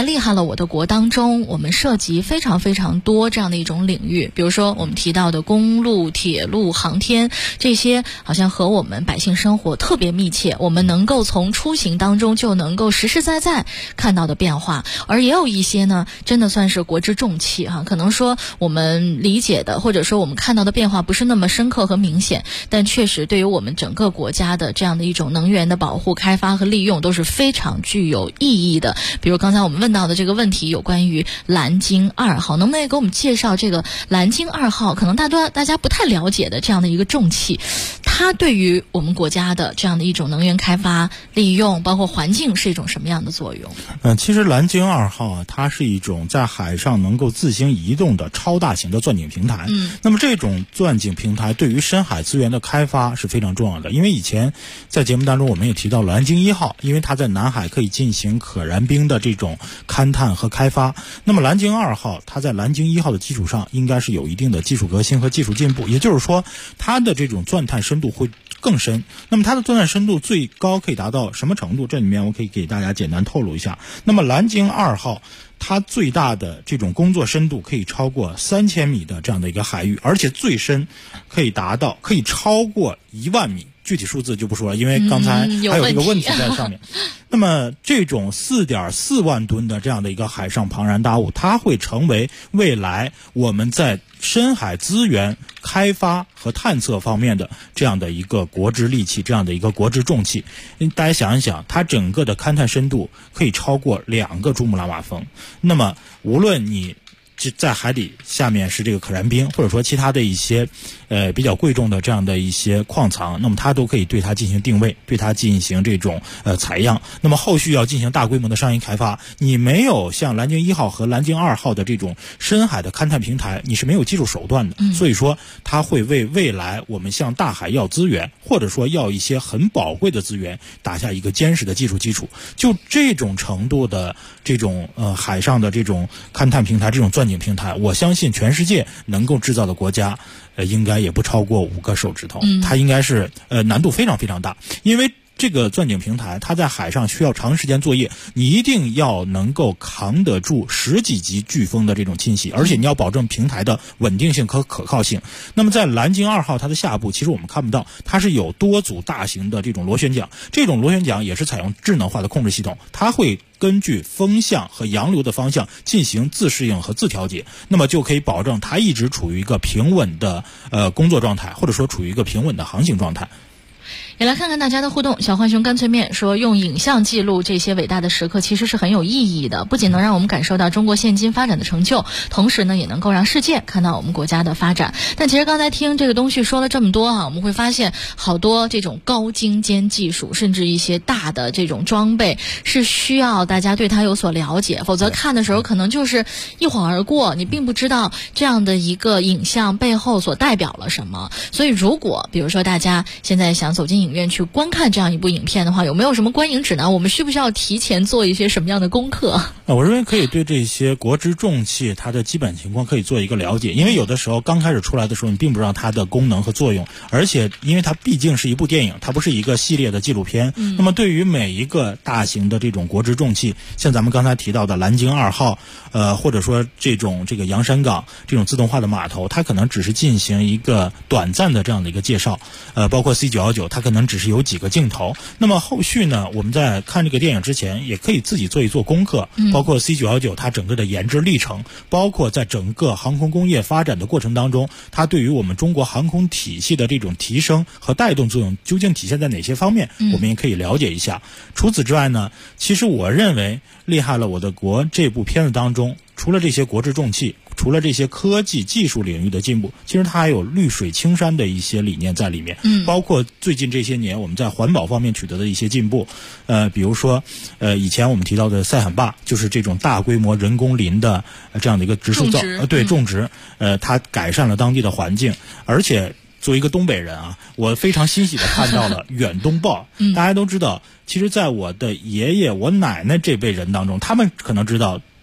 我的国当中，我们涉及非常非常多这样的一种领域，比如说我们提到的公路、铁路、航天，这些好像和我们百姓生活特别密切，我们能够从出行当中就能够实实在在看到的变化。而也有一些呢，真的算是国之重器哈，可能说我们理解的或者说我们看到的变化不是那么深刻和明显，但确实对于我们整个国家的这样的一种能源的保护、开发和利用都是非常具有意义的。比如刚才我们问到的这个问题，有关于蓝鲸2号，能不能也给我们介绍这个蓝鲸2号可能大家不太了解的这样的一个重器，它对于我们国家的这样的一种能源开发、利用，包括环境是一种什么样的作用？ 其实蓝鲸2号啊，它是一种在海上能够自行移动的超大型的钻井平台。那么这种钻井平台对于深海资源的开发是非常重要的，因为以前在节目当中我们也提到蓝鲸1号，因为它在南海可以进行可燃冰的这种勘探和开发。那么蓝鲸2号它在蓝鲸1号的基础上应该是有一定的技术革新和技术进步，也就是说它的这种钻探深度会更深。那么它的钻探深度最高可以达到什么程度？这里面我可以给大家简单透露一下。那么蓝鲸2号它最大的这种工作深度可以超过3000米的这样的一个海域，而且最深可以超过1万米。具体数字就不说了，因为刚才还有这个问题在上面。那么这种4.4万吨的这样的一个海上庞然大物，它会成为未来我们在深海资源开发和探测方面的这样的一个国之利器，这样的一个国之重器。大家想一想，它整个的勘探深度可以超过2个珠穆朗玛峰。那么无论你在海底下面是这个可燃冰，或者说其他的一些比较贵重的这样的一些矿藏，那么它都可以对它进行定位，对它进行这种采样。那么后续要进行大规模的商业开发，你没有像蓝鲸1号和蓝鲸2号的这种深海的勘探平台，你是没有技术手段的。所以说它会为未来我们向大海要资源，或者说要一些很宝贵的资源打下一个坚实的技术基础。就这种程度的这种海上的这种勘探平台，这种钻井平台，我相信全世界能够制造的国家应该也不超过5个手指头。它应该是难度非常非常大，因为这个钻井平台它在海上需要长时间作业，你一定要能够扛得住10几级飓风的这种侵袭，而且你要保证平台的稳定性和可靠性。那么在蓝鲸2号它的下部，其实我们看不到，它是有多组大型的这种螺旋桨，这种螺旋桨也是采用智能化的控制系统，它会根据风向和洋流的方向进行自适应和自调节，那么就可以保证它一直处于一个平稳的工作状态，或者说处于一个平稳的航行状态。 也来看看大家的互动。小浣熊干脆面说，用影像记录这些伟大的时刻其实是很有意义的，不仅能让我们感受到中国现今发展的成就，同时呢也能够让世界看到我们国家的发展。但其实刚才听这个东西说了这么多我们会发现好多这种高精尖技术，甚至一些大的这种装备是需要大家对它有所了解，否则看的时候可能就是一晃而过，你并不知道这样的一个影像背后所代表了什么。所以如果比如说大家现在想走进影院去观看这样一部影片的话，有没有什么观影指南？我们需不需要提前做一些什么样的功课？ 我认为可以对这些国之重器它的基本情况可以做一个了解，因为有的时候刚开始出来的时候你并不知道它的功能和作用，而且因为它毕竟是一部电影，它不是一个系列的纪录片。那么对于每一个大型的这种国之重器，像咱们刚才提到的蓝鲸2号或者说这个洋山港这种自动化的码头，它可能只是进行一个短暂的这样的一个介绍，包括 C919 它可能只是有几个镜头。那么后续呢，我们在看这个电影之前也可以自己做一做功课，包括 C919 它整个的研制历程，包括在整个航空工业发展的过程当中，它对于我们中国航空体系的这种提升和带动作用究竟体现在哪些方面，我们也可以了解一下。除此之外呢，其实我认为厉害了我的国这部片子当中，除了这些国之重器，除了这些科技技术领域的进步，其实它还有绿水青山的一些理念在里面，包括最近这些年我们在环保方面取得的一些进步，比如说以前我们提到的塞罕坝，就是这种大规模人工林的这样的一个植树种植，它改善了当地的环境，而且作为一个东北人我非常欣喜的看到了远东豹。大家都知道，其实在我的爷爷我奶奶这辈人当中，他们可能知道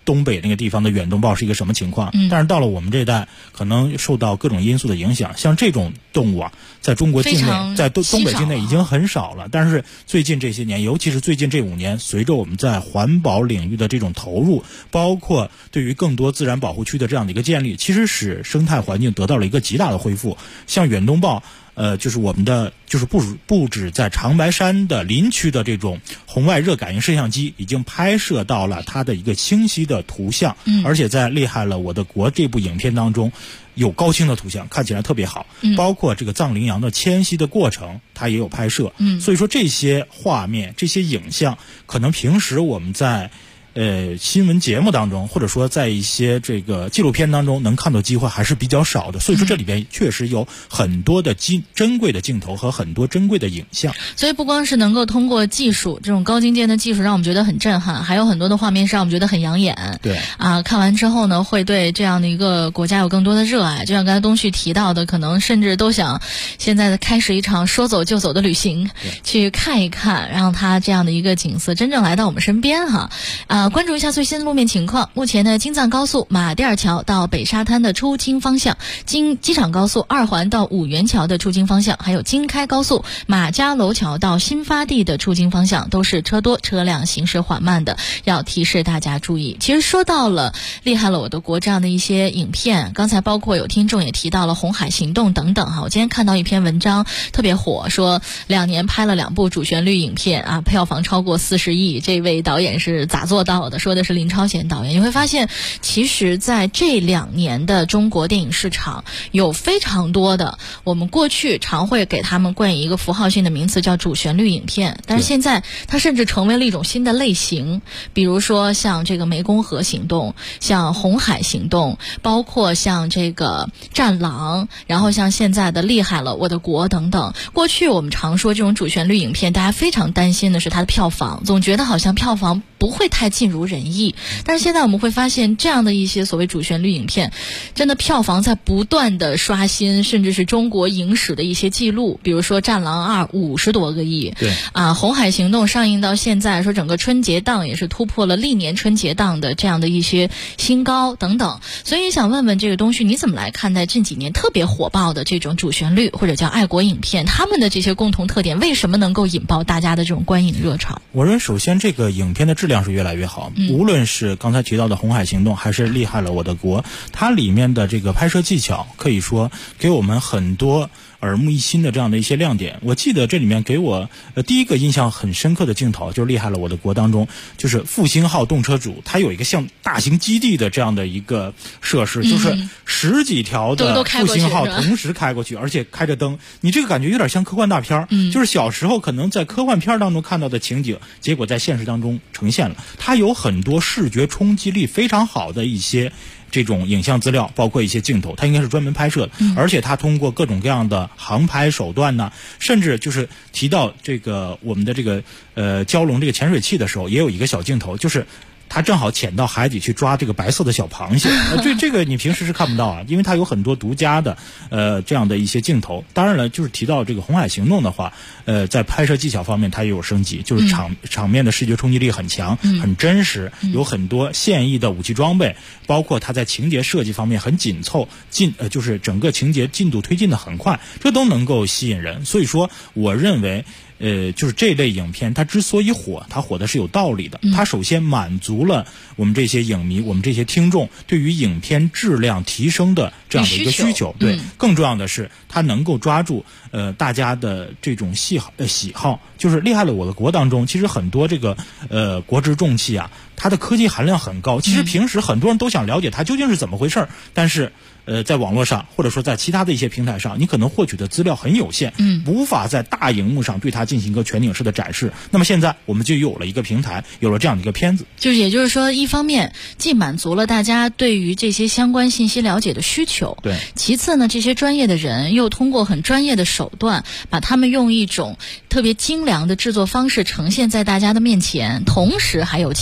东北那个地方的远东豹是一个什么情况。但是到了我们这一代，可能受到各种因素的影响，像这种动物啊，在中国境内，在东北境内已经很少了。但是最近这些年，尤其是最近这5年，随着我们在环保领域的这种投入，包括对于更多自然保护区的这样的一个建立，其实使生态环境得到了一个极大的恢复。像远东豹，就是我们的就是不止在长白山的林区的这种红外热感应摄像机已经拍摄到了它的一个清晰的图像，而且在厉害了我的国这部影片当中有高清的图像，看起来特别好，包括这个藏羚羊的迁徙的过程它也有拍摄，所以说这些画面这些影像可能平时我们在新闻节目当中，或者说在一些这个纪录片当中能看到机会还是比较少的，所以说这里边确实有很多的珍贵的镜头和很多珍贵的影像。 所以不光是能够通过技术这种高精尖的技术让我们觉得很震撼，还有很多的画面是让我们觉得很养眼。 对啊，看完之后呢，会对这样的一个国家有更多的热爱。就像刚才东旭提到的，可能甚至都想现在开始一场说走就走的旅行，去看一看，让它这样的一个景色真正来到我们身边哈。关注一下最新的路面情况。目前呢，京藏高速马甸桥到北沙滩的出京方向，机场高速2环到五元桥的出京方向，还有京开高速马家楼桥到新发地的出京方向，都是车多车辆行驶缓慢的，要提示大家注意。其实说到了厉害了我的国这样的一些影片，刚才包括有听众也提到了红海行动等等哈。我今天看到一篇文章特别火，说2年拍了2部主旋律影片啊，票房超过40亿，这位导演是咋做到的？说的是林超贤导演。你会发现其实在这2年的中国电影市场有非常多的我们过去常会给他们冠以一个符号性的名词叫主旋律影片，但是现在它甚至成为了一种新的类型，比如说像这个湄公河行动，像红海行动，包括像这个战狼，然后像现在的厉害了我的国等等。过去我们常说这种主旋律影片，大家非常担心的是它的票房，总觉得好像票房不会太尽如人意，但是现在我们会发现这样的一些所谓主旋律影片真的票房在不断的刷新，甚至是中国影史的一些记录。比如说战狼2 50多个亿， 对啊，红海行动上映到现在，说整个春节档也是突破了历年春节档的这样的一些新高等等。所以想问问这个东旭，你怎么来看待近几年特别火爆的这种主旋律或者叫爱国影片，他们的这些共同特点为什么能够引爆大家的这种观影热潮？ 我认为首先这个影片的质量是越来越好，无论是刚才提到的红海行动还是厉害了我的国，它里面的这个拍摄技巧可以说给我们很多耳目一新的这样的一些亮点。我记得这里面给我第一个印象很深刻的镜头就是厉害了我的国当中，就是复兴号动车组它有一个像大型基地的这样的一个设施，就是10几条的复兴号同时开过去，而且开着灯，你这个感觉有点像科幻大片，就是小时候可能在科幻片当中看到的情景，结果在现实当中呈现了。它有很多视觉冲击力非常好的一些这种影像资料，包括一些镜头，它应该是专门拍摄的，而且它通过各种各样的航拍手段呢，甚至就是提到这个我们的这个蛟龙这个潜水器的时候，也有一个小镜头，就是他正好潜到海底去抓这个白色的小螃蟹，这个你平时是看不到啊，因为它有很多独家的这样的一些镜头。当然了，就是提到这个红海行动的话，在拍摄技巧方面它也有升级，就是场面的视觉冲击力很强，很真实，有很多现役的武器装备，包括它在情节设计方面很紧凑，就是整个情节进度推进的很快，这都能够吸引人。所以说我认为就是这类影片它之所以火，它火的是有道理的。它首先满足了我们这些影迷，我们这些听众对于影片质量提升的这样的一个需求。对，更重要的是它能够抓住大家的这种喜好。就是厉害了我的国当中，其实很多这个国之重器啊，它的科技含量很高。其实平时很多人都想了解它究竟是怎么回事，但是在网络上或者说在其他的一些平台上，你可能获取的资料很有限，无法在大荧幕上对它进行一个全景式的展示。那么现在我们就有了一个平台，有了这样的一个片子， 就是也就是说，一方面既满足了大家对于这些相关信息了解的需求， 对， 其次呢，这些专业的人又通过很专业的手段，把他们用一种特别精良的制作方式呈现在大家的面前，同时还有情怀。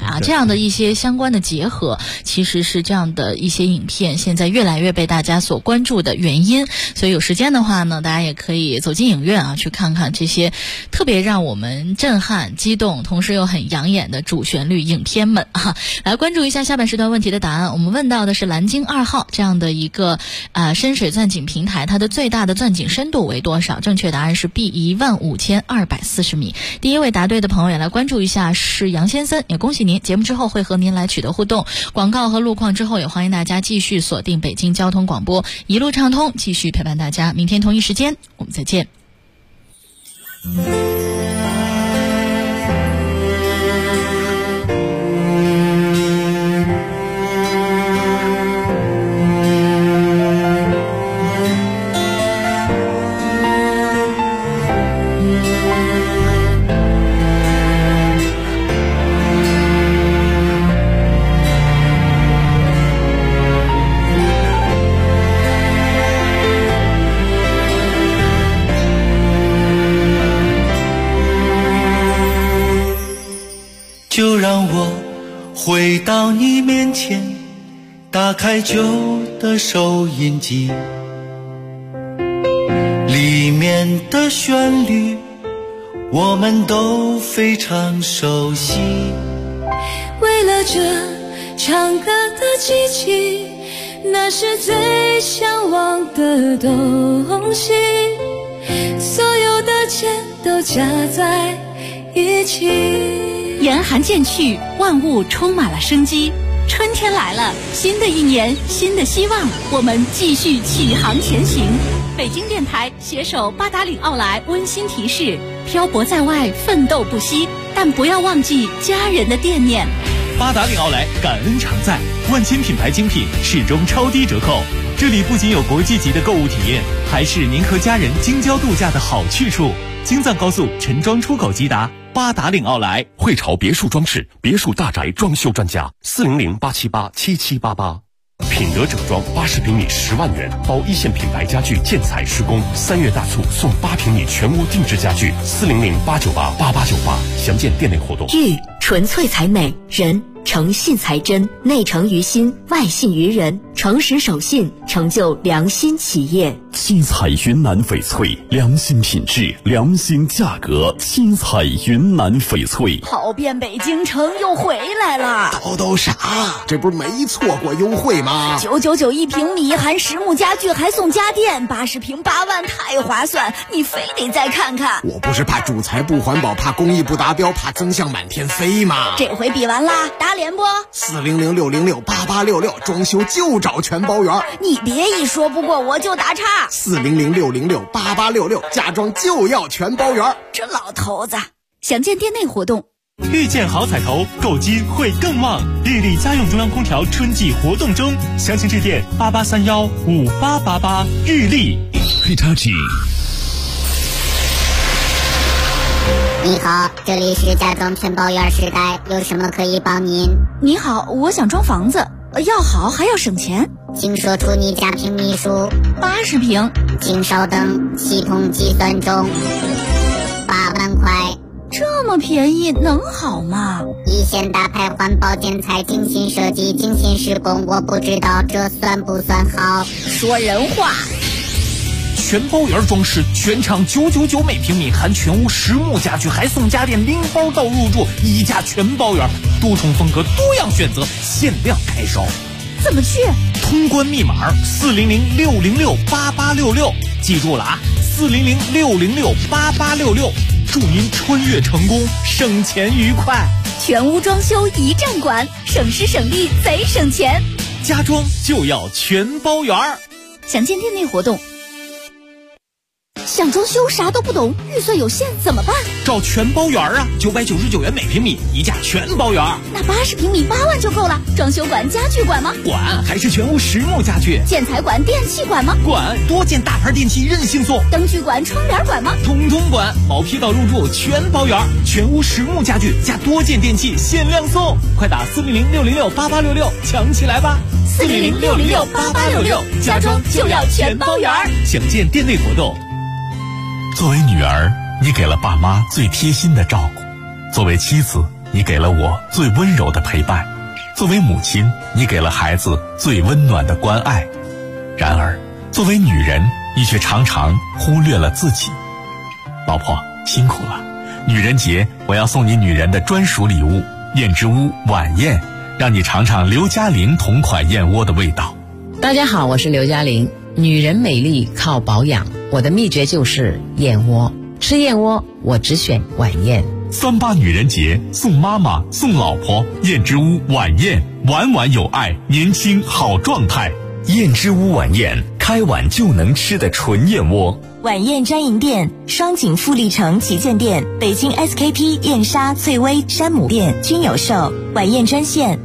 啊，这样的一些相关的结合，其实是这样的一些影片现在越来越被大家所关注的原因。所以有时间的话呢，大家也可以走进影院啊，去看看这些特别让我们震撼、激动，同时又很养眼的主旋律影片们啊。来关注一下下半时段问题的答案。我们问到的是蓝鲸2号这样的一个深水钻井平台，它的最大的钻井深度为多少？正确答案是 B15240米。第一位答对的朋友也来关注一下是杨先生，也恭喜您，节目之后会和您来取得互动。广告和路况之后，也欢迎大家继续锁定北京交通广播，一路畅通，继续陪伴大家。明天同一时间我们再见。 就让我回到你面前，打开旧的收音机，里面的旋律我们都非常熟悉。 为了这唱歌的机器，那是最向往的东西，所有的钱都加在一起。 严寒渐去，万物充满了生机。春天来了，新的一年，新的希望，我们继续启航前行。北京电台携手八达岭奥莱温馨提示：漂泊在外，奋斗不息，但不要忘记家人的惦念。 八达岭奥莱感恩常在，万千品牌精品始终超低折扣。这里不仅有国际级的购物体验，还是您和家人京郊度假的好去处。京藏高速陈庄出口即达。八达岭奥莱， 汇潮别墅装饰别墅大宅装修专家，400-878-7788。品德整装80平米10万元，包一线品牌家具建材施工，3月大促送8平米全屋定制家具，400-898-8898，详见店内活动。 玉纯粹才美，人诚信才真，内诚于心，外信于人，诚实守信，成就良心企业。 七彩云南翡翠，良心品质，良心价格。七彩云南翡翠， 跑遍北京城又回来了。 都啥？这不是没错过优惠吗 ？999一平米，含实木家具还送家电，80平8万，太划算！你非得再看看。 我不是怕主材不环保，怕工艺不达标，怕增项满天飞吗？ 这回比完啦，打脸不 ？400-606-8866，装修就找全包圆。 你别一说不过我就打岔。 400-606-8866，家装就要全包圆。 这老头子，详见店内活动。 遇见好彩头，购金会更旺。日立家用中央空调春季活动中，详情致电88315888。日立。 Hitachi。 你好，这里是家装全包圆时代，有什么可以帮您？ 你好，我想装房子，要好还要省钱， 请说出你家平米数。 80平。 请稍等，系统计算中。8万块。 这么便宜能好吗？ 一线大牌环保建材，精心设计，精心施工，我不知道这算不算好。 说人话。 全包圆装饰，全场999每平米，含全屋实木家具，还送家电拎包到入住，一价全包圆，多重风格，多样选择，限量开烧。 怎么去？ 通关密码400-606-8866，记住了啊，400-606-8866，祝您穿越成功，省钱愉快。 全屋装修一站管，省时省力贼省钱。 家装就要全包圆。 详见店内活动。想装修啥都不懂，预算有限怎么办？ 找全包圆啊，999元每平米，一价全包圆。 那80平米8万就够了。装修管、家具管吗？ 管，还是全屋实木家具。 建材管、电器管吗？ 管，多件大牌电器任性送。 灯具管、窗帘管吗？ 统统管，毛坯到入住全包圆，全屋实木家具加多件电器限量送。快打400-606-8866，抢起来吧 ！400-606-8866，家装就要全包圆。 详见店内活动。 作为女儿，你给了爸妈最贴心的照顾；作为妻子， 你给了我最温柔的陪伴；作为母亲，你给了孩子最温暖的关爱。然而，作为女人，你却常常忽略了自己。老婆，辛苦了。女人节，我要送你女人的专属礼物——燕之屋晚宴，让你尝尝刘嘉玲同款燕窝的味道。 大家好，我是刘嘉玲。女人美丽靠保养，我的秘诀就是燕窝。吃燕窝，我只选晚宴。 38女人节，送妈妈，送老婆，燕之屋晚宴，晚晚有爱，年轻好状态。 燕之屋晚宴，开碗就能吃的纯燕窝。 晚宴专营店：双井富力城旗舰店、北京 SKP 燕莎、翠微、山姆店均有售。晚宴专线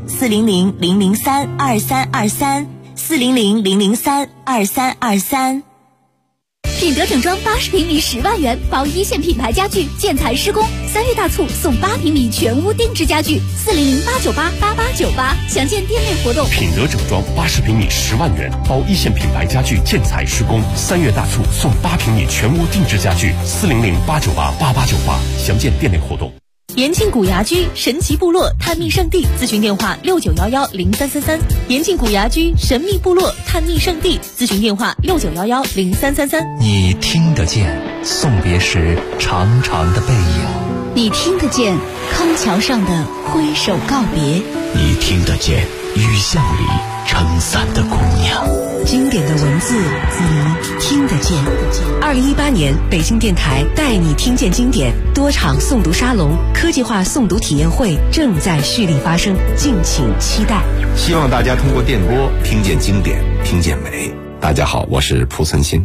：400-003-2323，400-003-2323。 品德整装80平米10万元，包一线品牌家具，建材施工。3月大促送8平米全屋定制家具，400-898-8898，详见店内活动。 品德整装80平米10万元，包一线品牌家具，建材施工。3月大促送8平米全屋定制家具，400-898-8898，详见店内活动。 延庆古牙居神奇部落探秘圣地，咨询电话69110333。延庆古牙居神秘部落探秘圣地，咨询电话69110333。 你听得见送别时长长的背影， 你听得见康桥上的挥手告别， 你听得见雨巷里撑伞的姑娘。 经典的文字，你听得见。2018年，北京电台带你听见经典多场诵读沙龙、科技化诵读体验会正在蓄力发生，敬请期待。 希望大家通过电波听见经典，听见美。大家好，我是蒲存昕。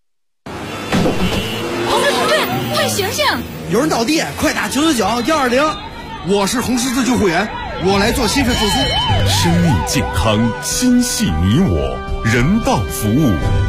同志，快醒醒！ 有人倒地，快打999-120。我是红十字救护员，我来做心肺复苏。 生命健康，心系你我，人道服务。